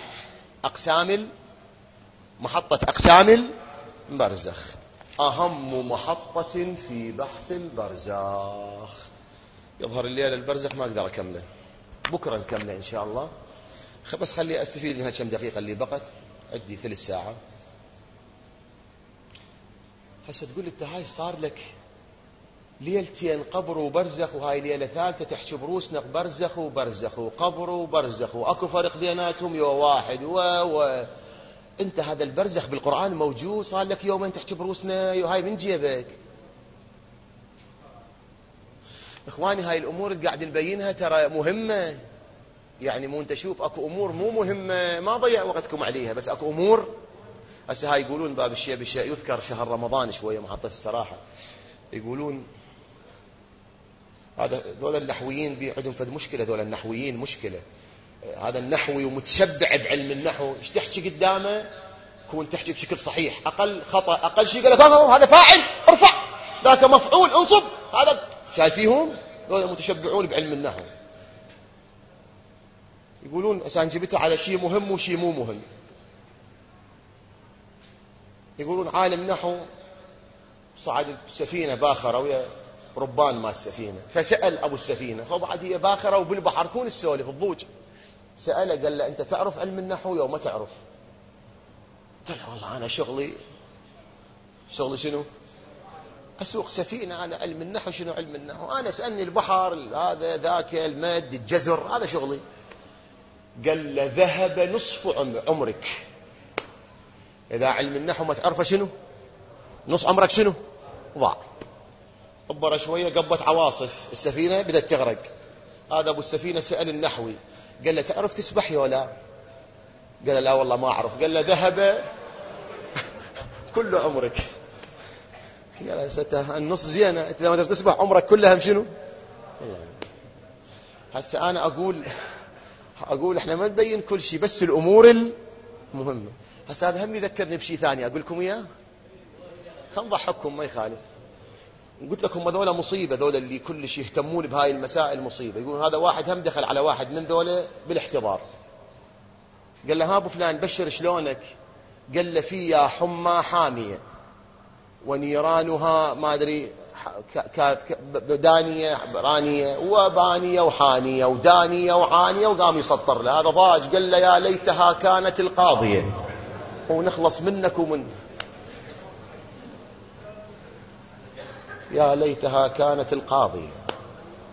محطة أقسام البرزخ، أهم محطة في بحث البرزخ. يظهر الليلة البرزخ ما أقدر أكمله، بكرة نكمله إن شاء الله. بس خلي أستفيد منها كم دقيقة اللي بقت، عندي ثلث ساعة. هسه تقول أنت هاي صار لك ليلتين قبر وبرزخ، وهاي ليلة ثالثة تحكي بروسنا برزخ وبرزخ وقبر وبرزخ، وأكو فرق بيناتهم يو واحد أنت هذا البرزخ بالقرآن موجود، صار لك يومين تحكي بروسنا هاي من جيبك. إخواني هاي الأمور اللي قاعد نبينها ترى مهمة، يعني مو أنت شوف أكو أمور مو مهمة ما ضيع وقتكم عليها، بس أكو أمور. هسه هاي يقولون باب الشيء بالشيء يذكر شهر رمضان شوية محطة استراحة، يقولون هذا ذول النحويين عندهم فد مشكلة، ذول النحويين مشكلة. هذا النحوي ومتشبع بعلم النحو، ايش تحكي قدامه كون تحكي بشكل صحيح، أقل خطأ أقل شيء قال لك هذا فاعل ارفع، ذاك مفعول انصب. هذا شايفيهم ذول المتشبعون بعلم النحو، يقولون أسان جبتها على شيء مهم وشيء مو مهم. يقولون عالم نحو صعد السفينة باخرة ويا ربان ما السفينة، فسأل أبو السفينة، فبعد هي باخرة وبالبحر كون السولف الضوج، سأله قال له أنت تعرف علم النحو يوم ما تعرف؟ قال له والله أنا شغلي شنو؟ أسوق سفينة. أنا علم النحو شنو علم النحو؟ أنا أسألني البحر هذا ذاك المد الجزر هذا شغلي. قال له ذهب نصف عمرك إذا علم النحو ما تعرفه شنو؟ نص عمرك شنو؟ ضاع. كبر شوية قبت عواصف السفينة بدأت تغرق. هذا أبو السفينة سأل النحوي قال له تعرف تسبح يا لا؟ قال له لا والله ما أعرف. قال له ذهب كل عمرك. قال له النص زينة إذا ما تعرف تسبح عمرك كلها شنو؟ هسه أنا أقول إحنا ما نبين كل شيء بس الأمور المهمة. هسه هذا هم يذكرني بشيء ثاني أقول لكم إياه، كم ضحككم ما يخالف. قلت لكم هذول مصيبة، ذول اللي كل شيء يهتمون بهاي المسائل مصيبة. يقول هذا واحد هم دخل على واحد من ذولا بالاحتضار، قال له ها أبو فلان بشر شلونك؟ قال له فيها حمى حامية ونيرانها ما أدري دانية رانية وبانية وحانية ودانية وعانية، وقام يسطر له. هذا ضاج قال له يا ليتها كانت القاضية ونخلص منك ومن، يا ليتها كانت القاضية.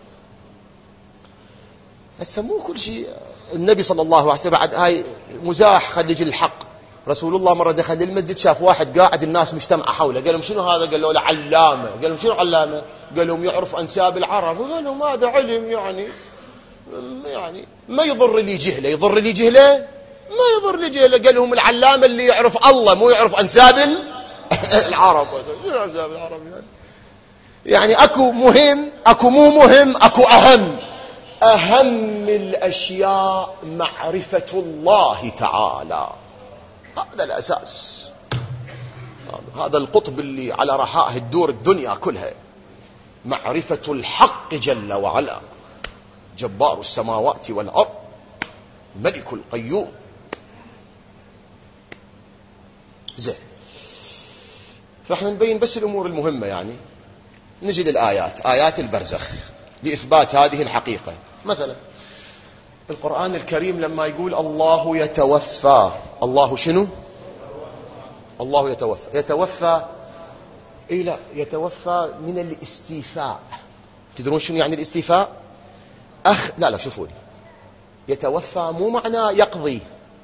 هسه مو كل شيء. النبي صلى الله عليه وسلم بعد هاي مزاح خليج الحق. رسول الله مرة دخل المسجد شاف واحد قاعد الناس مجتمعة حوله، قال لهم شنو هذا؟ قال له علامة. قال لهم شنو علامة؟ قال لهم يعرف أنساب العرب. قال لهم هذا علم يعني ما يضر لي جهله. يضر لي جهله؟ ما يضر لي جهله. قال لهم العلامة اللي يعرف الله مو يعرف أنساب العرب. شنو أنساب العرب يعني أكو مهم، أكو مو مهم، أكو أهم. أهم الأشياء معرفة الله تعالى، هذا الأساس. هذا القطب اللي على رحائه الدور الدنيا كلها. معرفة الحق جل وعلا، جبار السماوات والأرض، ملك القيوم. زين، فاحنا نبين بس الأمور المهمة. يعني نجد الآيات، آيات البرزخ لإثبات هذه الحقيقة. مثلا القرآن الكريم لما يقول الله يتوفى، الله شنو؟ الله يتوفى. يتوفى إيه؟ لا، يتوفى من الاستيفاء. تدرون شنو يعني الاستيفاء؟ لا شوفوا لي، يتوفى مو معناه يقضي.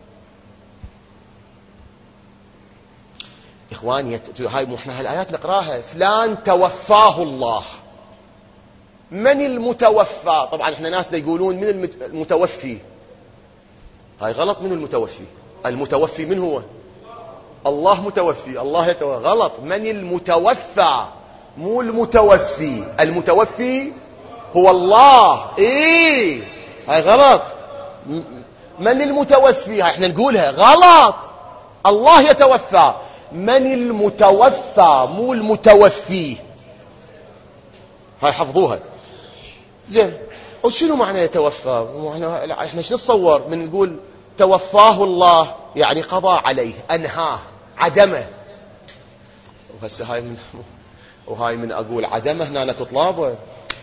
إخواني هاي مو احنا هالآيات نقراها، فلان توفاه الله. من المتوفى؟ طبعا احنا ناس يقولون من المتوفي، هاي غلط. من المتوفي؟ المتوفي من هو؟ الله متوفي، الله يتوفى. غلط. من المتوفى مو المتوفي. المتوفي هو الله. ايه هاي غلط. من المتوفي هاي احنا نقولها غلط. الله يتوفى. من المتوفى مو المتوفي. هاي حفظوها زين. وشنو معنى يتوفى؟ احنا شنو نتصور من نقول توفاه الله؟ يعني قضى عليه، انهاه، عدمه. وهسه هاي من اقول عدمه هنا كطلابه.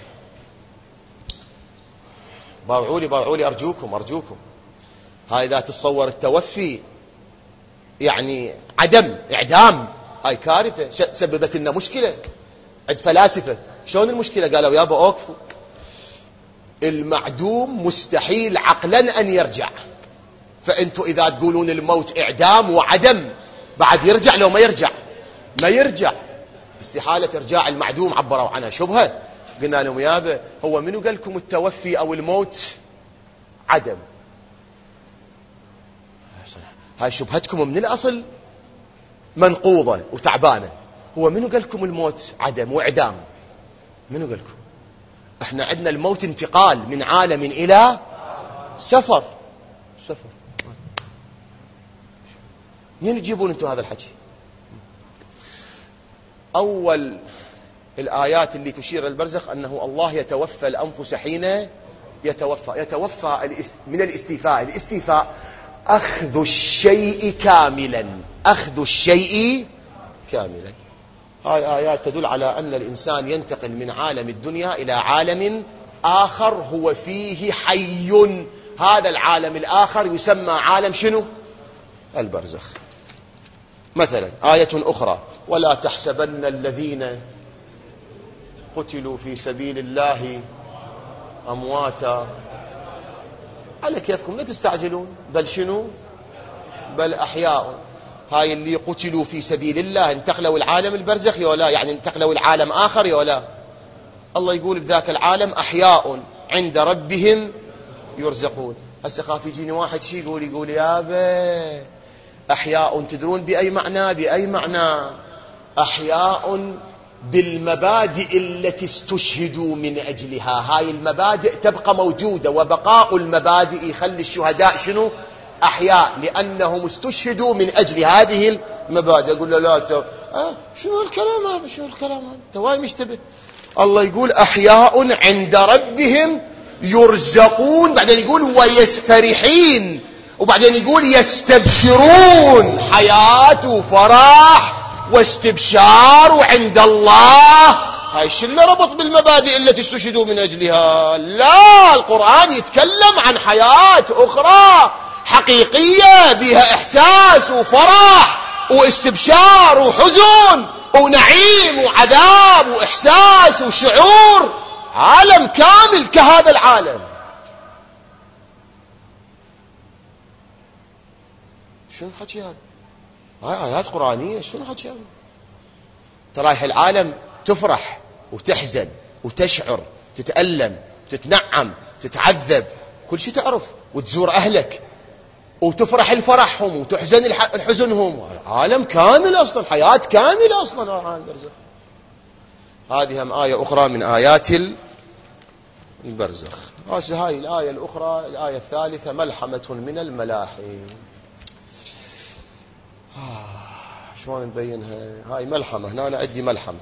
باوعوا لي ارجوكم. هاي اذا تتصور التوفي يعني عدم، اعدام، هاي كارثه سببت لنا مشكله. عند فلاسفه شلون المشكله؟ قالوا يابا اوقفوا، المعدوم مستحيل عقلا ان يرجع. فانتوا اذا تقولون الموت اعدام وعدم، بعد يرجع لو ما يرجع؟ ما يرجع. استحاله ارجاع المعدوم. عبروا عنها شبهه. قلنا لهم يابا هو منو قال لكم التوفي او الموت عدم؟ هاي شبهتكم من الاصل منقوضه وتعبانه. هو منو قال لكم الموت عدم واعدام؟ منو قال لكم؟ احنا عندنا الموت انتقال من عالم الى سفر. منين تجيبون انتم هذا الحكي؟ اول الآيات اللي تشير البرزخ أنه الله يتوفى الأنفس حين يتوفى من الاستيفاء. الاستيفاء أخذ الشيء كاملا. هاي آيات تدل على أن الإنسان ينتقل من عالم الدنيا إلى عالم آخر هو فيه حي. هذا العالم الآخر يسمى عالم شنو؟ البرزخ. مثلا آية أخرى: ولا تحسبن الذين قتلوا في سبيل الله أمواتا. على كيفكم لا تستعجلون، بل شنو؟ بل أحياء. هاي اللي قتلوا في سبيل الله انتقلوا العالم البرزخ ولا؟ يعني انتقلوا العالم آخر ولا؟ الله يقول بذاك العالم أحياء عند ربهم يرزقون. هسه خاف يجيني واحد شي يقول يابا أحياء، تدرون بأي معنى؟ أحياء بالمبادئ التي استشهدوا من أجلها. هاي المبادئ تبقى موجودة، وبقاء المبادئ يخلي الشهداء شنو؟ أحياء، لأنهم استشهدوا من أجل هذه المبادئ. أقول له لا شنو الكلام هذا؟ تواي مشتبه. الله يقول أحياء عند ربهم يرزقون، بعدين يقول ويسترحين، وبعدين يقول يستبشرون. حياة وفرح واستبشار عند الله. هاي شلنا ربط بالمبادئ التي استشهدوا من أجلها؟ لا، القرآن يتكلم عن حياة أخرى حقيقية بها إحساس وفرح واستبشار وحزن ونعيم وعذاب وإحساس وشعور. عالم كامل كهذا العالم. شنو الحكي هذا؟ هاي آيات قرآنية، شنو الحكي هذا؟ ترى العالم تفرح وتحزن وتشعر، تتألم، تتنعم، تتعذب، كل شيء تعرف، وتزور أهلك وتفرح الفرحهم وتحزن الحزنهم. عالم كامل أصلا، حياة كاملة أصلا. هذه هم آية أخرى من آيات البرزخ. هاي الآية الأخرى، الآية الثالثة، ملحمة من الملاحم. شلون نبينها؟ هاي ملحمة، هنا أنا عندي ملحمة.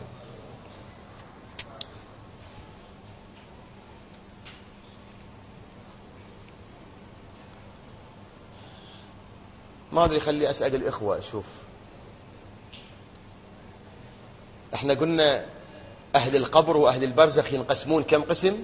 ما أدري، خلي أسأل الإخوة. شوف، احنا قلنا أهل القبر وأهل البرزخ ينقسمون كم قسم؟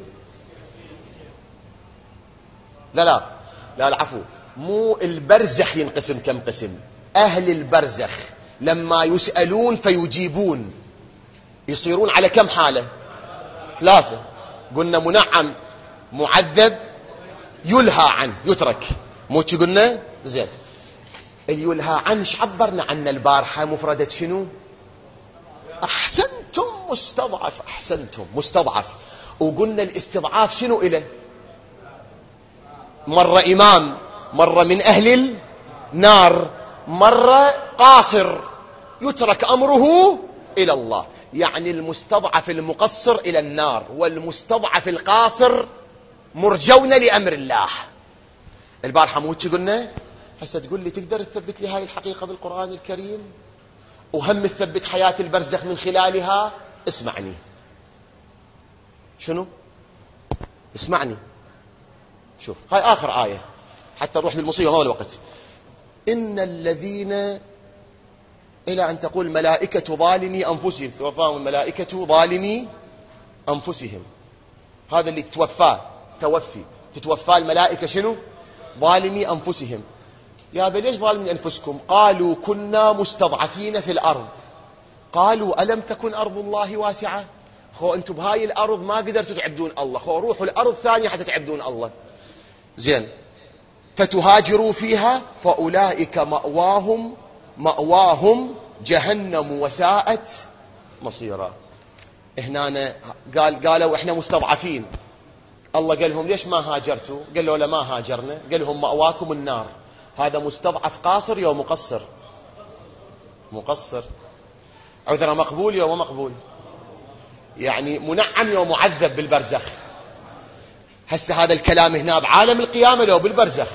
لا العفو، مو البرزخ ينقسم كم قسم، أهل البرزخ لما يسألون فيجيبون يصيرون على كم حالة؟ 3. قلنا منعم، معذب، يلهى عنه، يترك. مو قلنا؟ زين. اليلهى عنه ايش عبرنا عنه البارحة؟ مفردة شنو؟ أحسنتم، مستضعف. أحسنتم، مستضعف. وقلنا الاستضعاف شنو إله؟ مرة إمام، مرة من أهل النار، مرة قاصر يترك أمره إلى الله. يعني المستضعف المقصر إلى النار، والمستضعف القاصر مرجون لأمر الله. البارحة مو قلنا؟ هسه تقول لي تقدر تثبت لي هاي الحقيقة بالقرآن الكريم وهم تثبت حياة البرزخ من خلالها؟ اسمعني. شنو؟ اسمعني. شوف، هاي آخر آية حتى نروح للمصيبة، ما هو الوقت. إن الذين، إلى أن تقول ملائكة ظالمي أنفسهم، توفاهم الملائكة ظالمي أنفسهم. هذا اللي تتوفى الملائكة شنو؟ ظالمي أنفسهم. يا ليش ظالمي أنفسكم؟ قالوا كنا مستضعفين في الأرض. قالوا ألم تكن أرض الله واسعة؟ أنتم بهاي الأرض ما قدرتوا تعبدون الله، روحوا الأرض ثانية حتى تعبدون الله. زين. فتهاجروا فيها فأولئك مأواهم جهنم وساءت مصيرا. هنا قالوا إحنا مستضعفين. الله قال لهم ليش ما هاجرتوا؟ قالوا لا ما هاجرنا. قال لهم مأواكم النار. هذا مستضعف قاصر يوم مقصر؟ مقصر. عذره مقبول يوم مقبول، يعني منعم يوم معذب بالبرزخ. هسه هذا الكلام هنا بعالم القيامة لو بالبرزخ.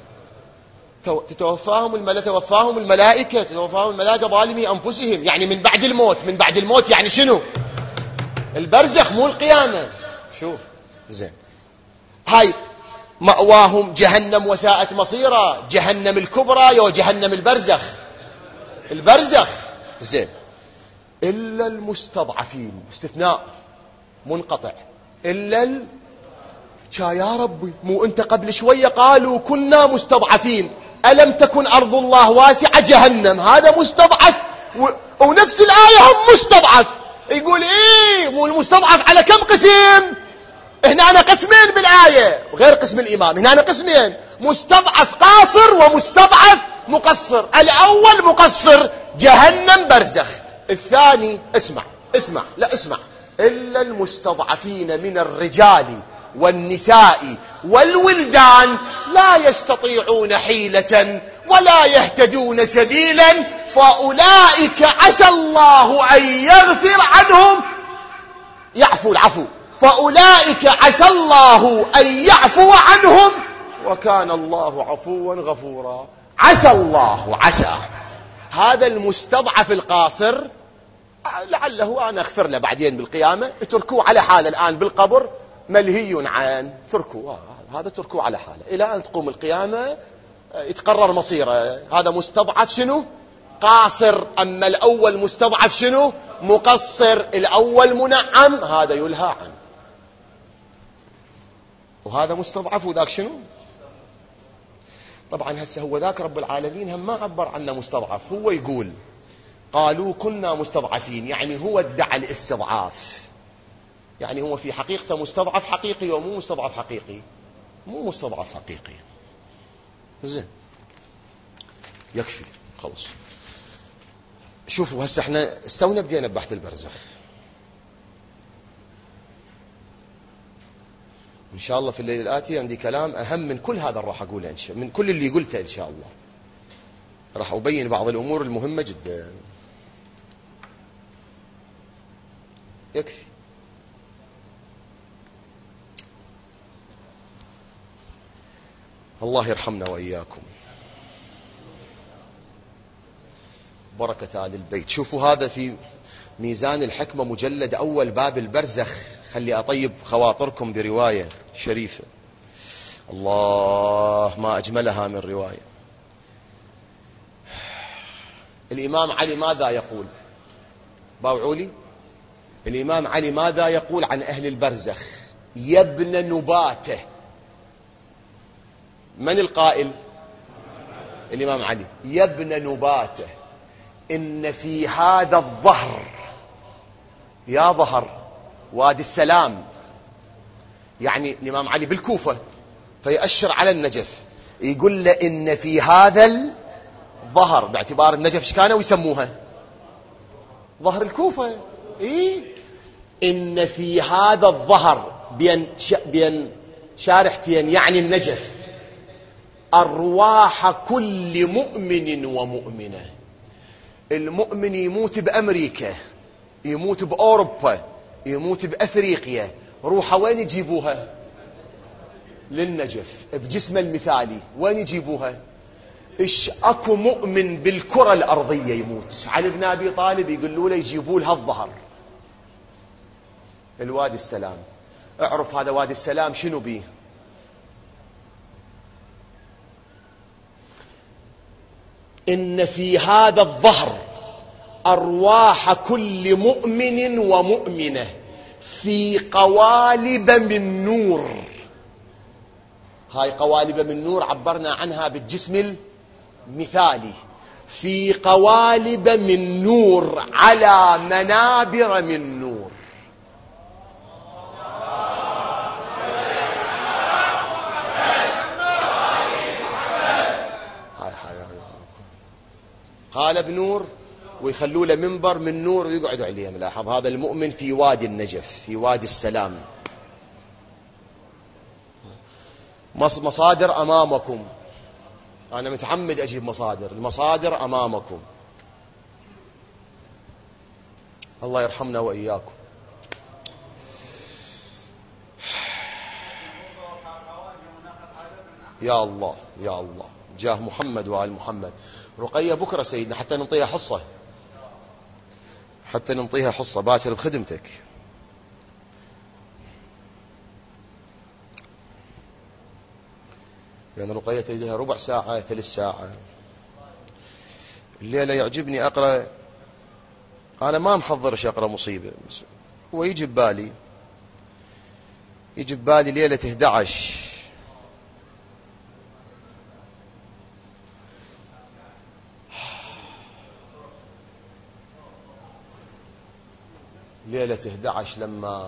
توفاهم الملائكة ظالمي أنفسهم، يعني من بعد الموت يعني شنو؟ البرزخ مو القيامة. شوف زين، هاي مأواهم جهنم وساءت مصيرا. جهنم الكبرى يا جهنم البرزخ. زين. إلا المستضعفين، استثناء منقطع. إلا يا ربي، مو أنت قبل شوية قالوا كنا مستضعفين، ألم تكن أرض الله واسعة؟ جهنم هذا مستضعف، ونفس الآية هم مستضعف. يقول إيه، مو المستضعف على كم قسم؟ هنا أنا قسمين بالآية غير قسم الإمام. هنا أنا قسمين، مستضعف قاصر ومستضعف مقصر. الأول مقصر، جهنم برزخ. الثاني اسمع إلا المستضعفين من الرجال والنساء والولدان لا يستطيعون حيلة ولا يهتدون سبيلا فأولئك عسى الله أن يغفر عنهم، فأولئك عسى الله أن يعفو عنهم وكان الله عفوا غفورا. عسى هذا المستضعف القاصر لعله أنا أغفر له بعدين بالقيامة، اتركوه على حاله الآن بالقبر ملهي عن، هذا تركوه على حاله إلى أن تقوم القيامة يتقرر مصيره. هذا مستضعف شنو؟ قاصر. أما الأول مستضعف شنو؟ مقصر. الأول منعم، هذا يلهى عنه. وهذا مستضعف وذاك شنو؟ طبعا هسه هو ذاك رب العالمين هم ما عبر عنه مستضعف. هو يقول قالوا كنا مستضعفين، يعني هو ادعى الاستضعاف، يعني هو في حقيقته مستضعف حقيقي ومو مستضعف حقيقي. زين. يكفي خلص. شوفوا هسه احنا استونا بدينا ببحث البرزخ. إن شاء الله في الليلة الآتية عندي كلام أهم من كل هذا راح أقوله من كل اللي قلته إن شاء الله. راح أبين بعض الأمور المهمة جدا. يكفي. الله يرحمنا وإياكم. بركة آل البيت. شوفوا هذا في ميزان الحكمة مجلد أول باب البرزخ. خلي أطيب خواطركم برواية شريفة. الله ما أجملها من رواية. الإمام علي ماذا يقول؟ باوعولي. الإمام علي ماذا يقول عن أهل البرزخ؟ يا ابن نباته. من القائل؟ الإمام علي. يا ابن نباته إن في هذا الظهر، يا ظهر وادي السلام، يعني الإمام علي بالكوفة فيأشر على النجف، يقول له إن في هذا الظهر، باعتبار النجف ايش كانوا يسموها؟ ظهر الكوفة. إيه؟ إن في هذا الظهر بين شارحتين يعني النجف أرواح كل مؤمن ومؤمنة. المؤمن يموت بأمريكا، يموت بأوروبا، يموت بأفريقيا، روحه وين يجيبوها؟ للنجف بجسمه المثالي. وين يجيبوها؟ إيش أكو مؤمن بالكرة الأرضية يموت؟ علي بن أبي طالب يقولوا له يجيبوا لها الظهر الوادي السلام. اعرف هذا وادي السلام شنو بيه؟ إن في هذا الظهر أرواح كل مؤمن ومؤمنة في قوالب من نور. هاي قوالب من نور عبرنا عنها بالجسم المثالي. في قوالب من نور على منابر من نور. قال بنور ويخلوا له منبر من نور ويقعدوا عليه. ملاحظ هذا المؤمن في وادي النجف، في وادي السلام. مصادر أمامكم. أنا متعمد أجيب مصادر، المصادر أمامكم. الله يرحمنا وإياكم. يا الله يا الله، جاه محمد وآل محمد. رقية بكرة سيدنا حتى ننطيها حصة، حتى ننطيها حصة باكر بخدمتك. لأن يعني رقية تجدها ربع ساعة 3 ساعة. الليلة يعجبني أقرأ، أنا ما محضر شي أقرأ مصيبة، بس هو يجي ببالي ليلة 11 ليلة 11 لما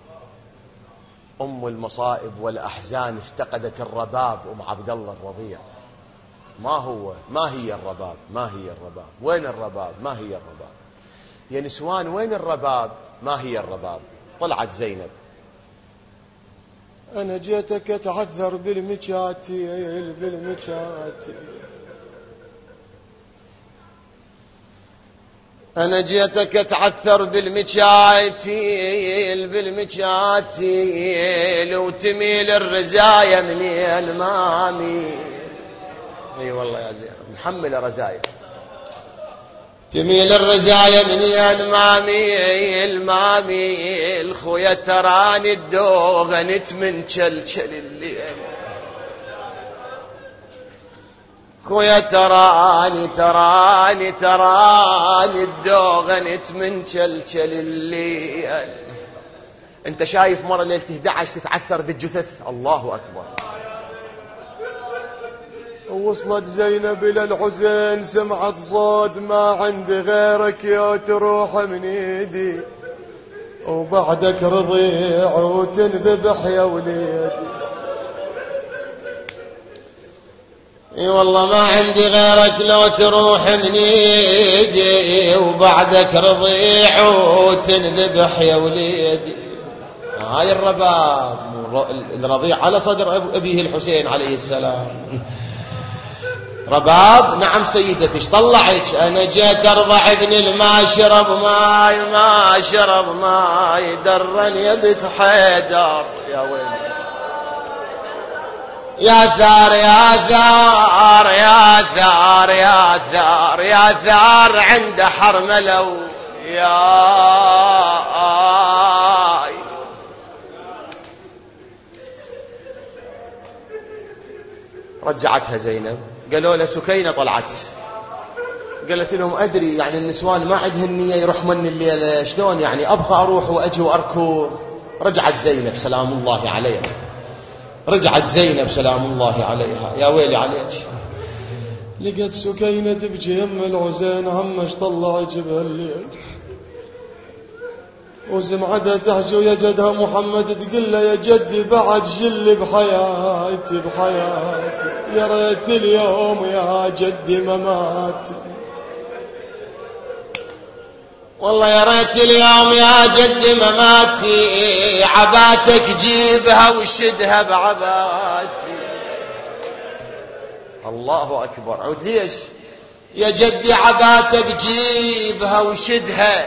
أم المصائب والأحزان افتقدت الرباب، أم عبد الله الرضيع. ما هي الرباب؟ وين الرباب؟ ما هي الرباب؟ يا نسوان وين الرباب؟ ما هي الرباب؟ طلعت زينب. أنا جيتك أتعذر بالمكاتل أنا جيتك أتعثر بالمكاتل وتميل الرزايا من المامي. اي والله يا زين محمل رزايا. تميل الرزايا من المامي الخويا تراني الدوغنت من شلشل الليل. خويا تراني الدوغنت من شلشل الليل. انت شايف مرة ليلة 11 تتعثر بالجثث؟ الله أكبر. وصلت زينب إلى الحسين، سمعت صوت ما عندي غيرك يا تروح من ايدي، وبعدك رضيع وتنذبح يا وليدي. اي والله ما عندي غيرك لو تروح من ايدي وبعدك رضيع وتنذبح يا وليدي. هاي الرباب الرضيع على صدر أبيه الحسين عليه السلام. رباب. نعم سيدتي ايش طلعك؟ أنا جيت أرضع ابن الماء شرب ماي ما شرب ماي درن يا بنت حيدر. يا ويلي يا ثار يا ثار يا ثار يا ثار يا ثار عند حرملو يا رجعتها زينب. قالوا له سكينة طلعت، قالت لهم أدري يعني النسوان ما عندهن نية يروح من الليلة، شلون يعني أبقى أروح وأجي وأركض. رجعت زينب سلام الله عليها، رجعت زينب سلام الله عليها. يا ويلي عليك. لقت سكينة تبكي يم العزين عمش طلع جبها الليل، وسمعتها تحكي ويا جدها محمد تقول له يا جدي بعد جل بحياتي بحياتي، يا ريت اليوم يا جدي ما مات. والله يا ريت اليوم يا جدي ما ماتي، عباتك جيبها وشدها بعباتي. الله أكبر. عود ليش؟ يا جدي عباتك جيبها وشدها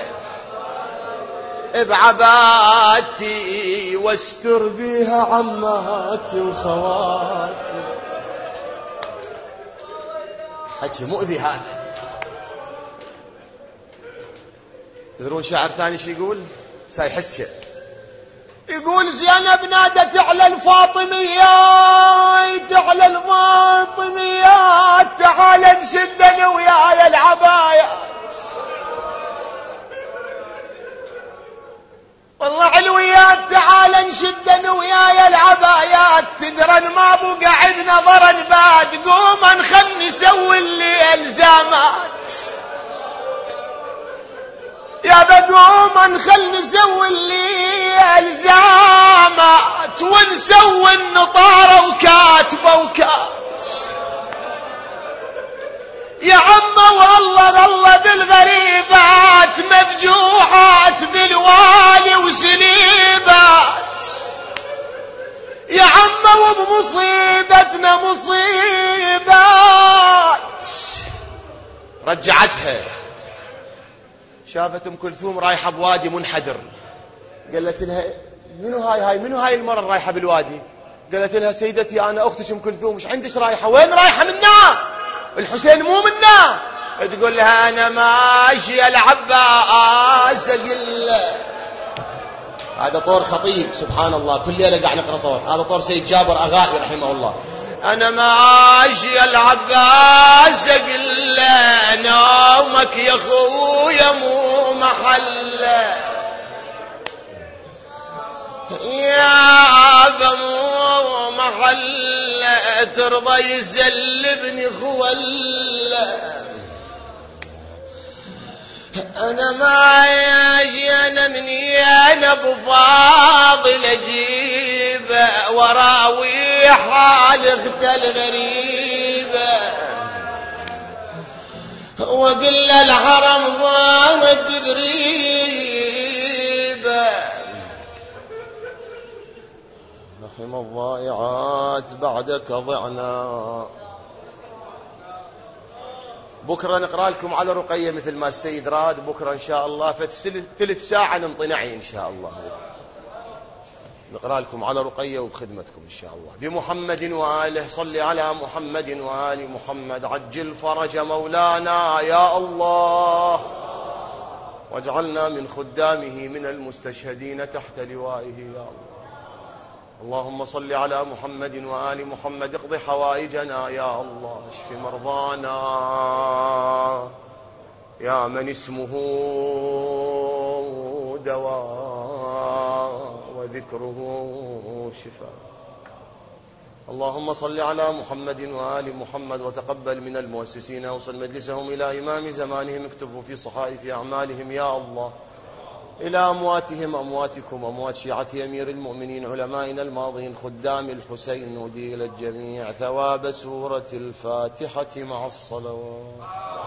بعباتي واستر بيها عماتي وخواتي. حكي مؤذي هذا. تدرون شاعر ثاني شو يقول؟ سايحس يقول زينب نادت على الفاطميات على الفاطميات تعال نشدن وياي العبايات. والله علويات تعال نشدن وياي العبايات، تدرن ما بقى عندنا ضرن بعد، قوما خل نسوي اللي الزامات. يا بدوما خل نسوي اللي الزامات ونسوي النطارة وكاتبة وكات. يا عمه والله الله بالغريبات مفجوعات بالوالي وسليبات. يا عمه وبمصيبتنا مصيبات. رجعتها. شافت ام كلثوم رايحه بوادي منحدر، قالت لها منو هاي منو هاي المره الرايحه بالوادي؟ قالت لها سيدتي انا اختك ام كلثوم. ايش عندك رايحه؟ وين رايحه؟ منا الحسين مو منا. تقول لها انا ماشي العباس اقل. هذا طور خطيب سبحان الله، كل ليله قاعد نقرا طور. هذا طور سيد جابر اغائي رحمه الله. انا ماشي العباس اقل نومك يا اخويا مو محله، يا بمو محله ترضى يسلبني خوله. انا ماشي انا مني انا بفاضل اجيبه وراوي حال اخته الغريبه، وقل الحرم ضامت بريبه. رحم الضائعات بعدك ضعنا. بكرة نقرأ لكم على رقية مثل ما السيد راد. بكرة إن شاء الله ثلث ساعة نمطنعي إن شاء الله نقرأ لكم على رقية وبخدمتكم إن شاء الله. بمحمد وآله صل على محمد وآل محمد. عجل فرج مولانا يا الله، واجعلنا من خدامه من المستشهدين تحت لوائه يا الله. اللهم صل على محمد وآل محمد. اقض حوائجنا يا الله، اشف مرضانا يا من اسمه دواء وذكره شفاء. اللهم صل على محمد وآل محمد وتقبل من المؤسسين وصل مجلسهم إلى إمام زمانهم، اكتبه في صحائف أعمالهم يا الله. إلى أمواتهم أمواتكم أموات شيعة أمير المؤمنين علمائنا الماضين خدام الحسين، ودي إلى الجميع ثواب سورة الفاتحة مع الصلوات.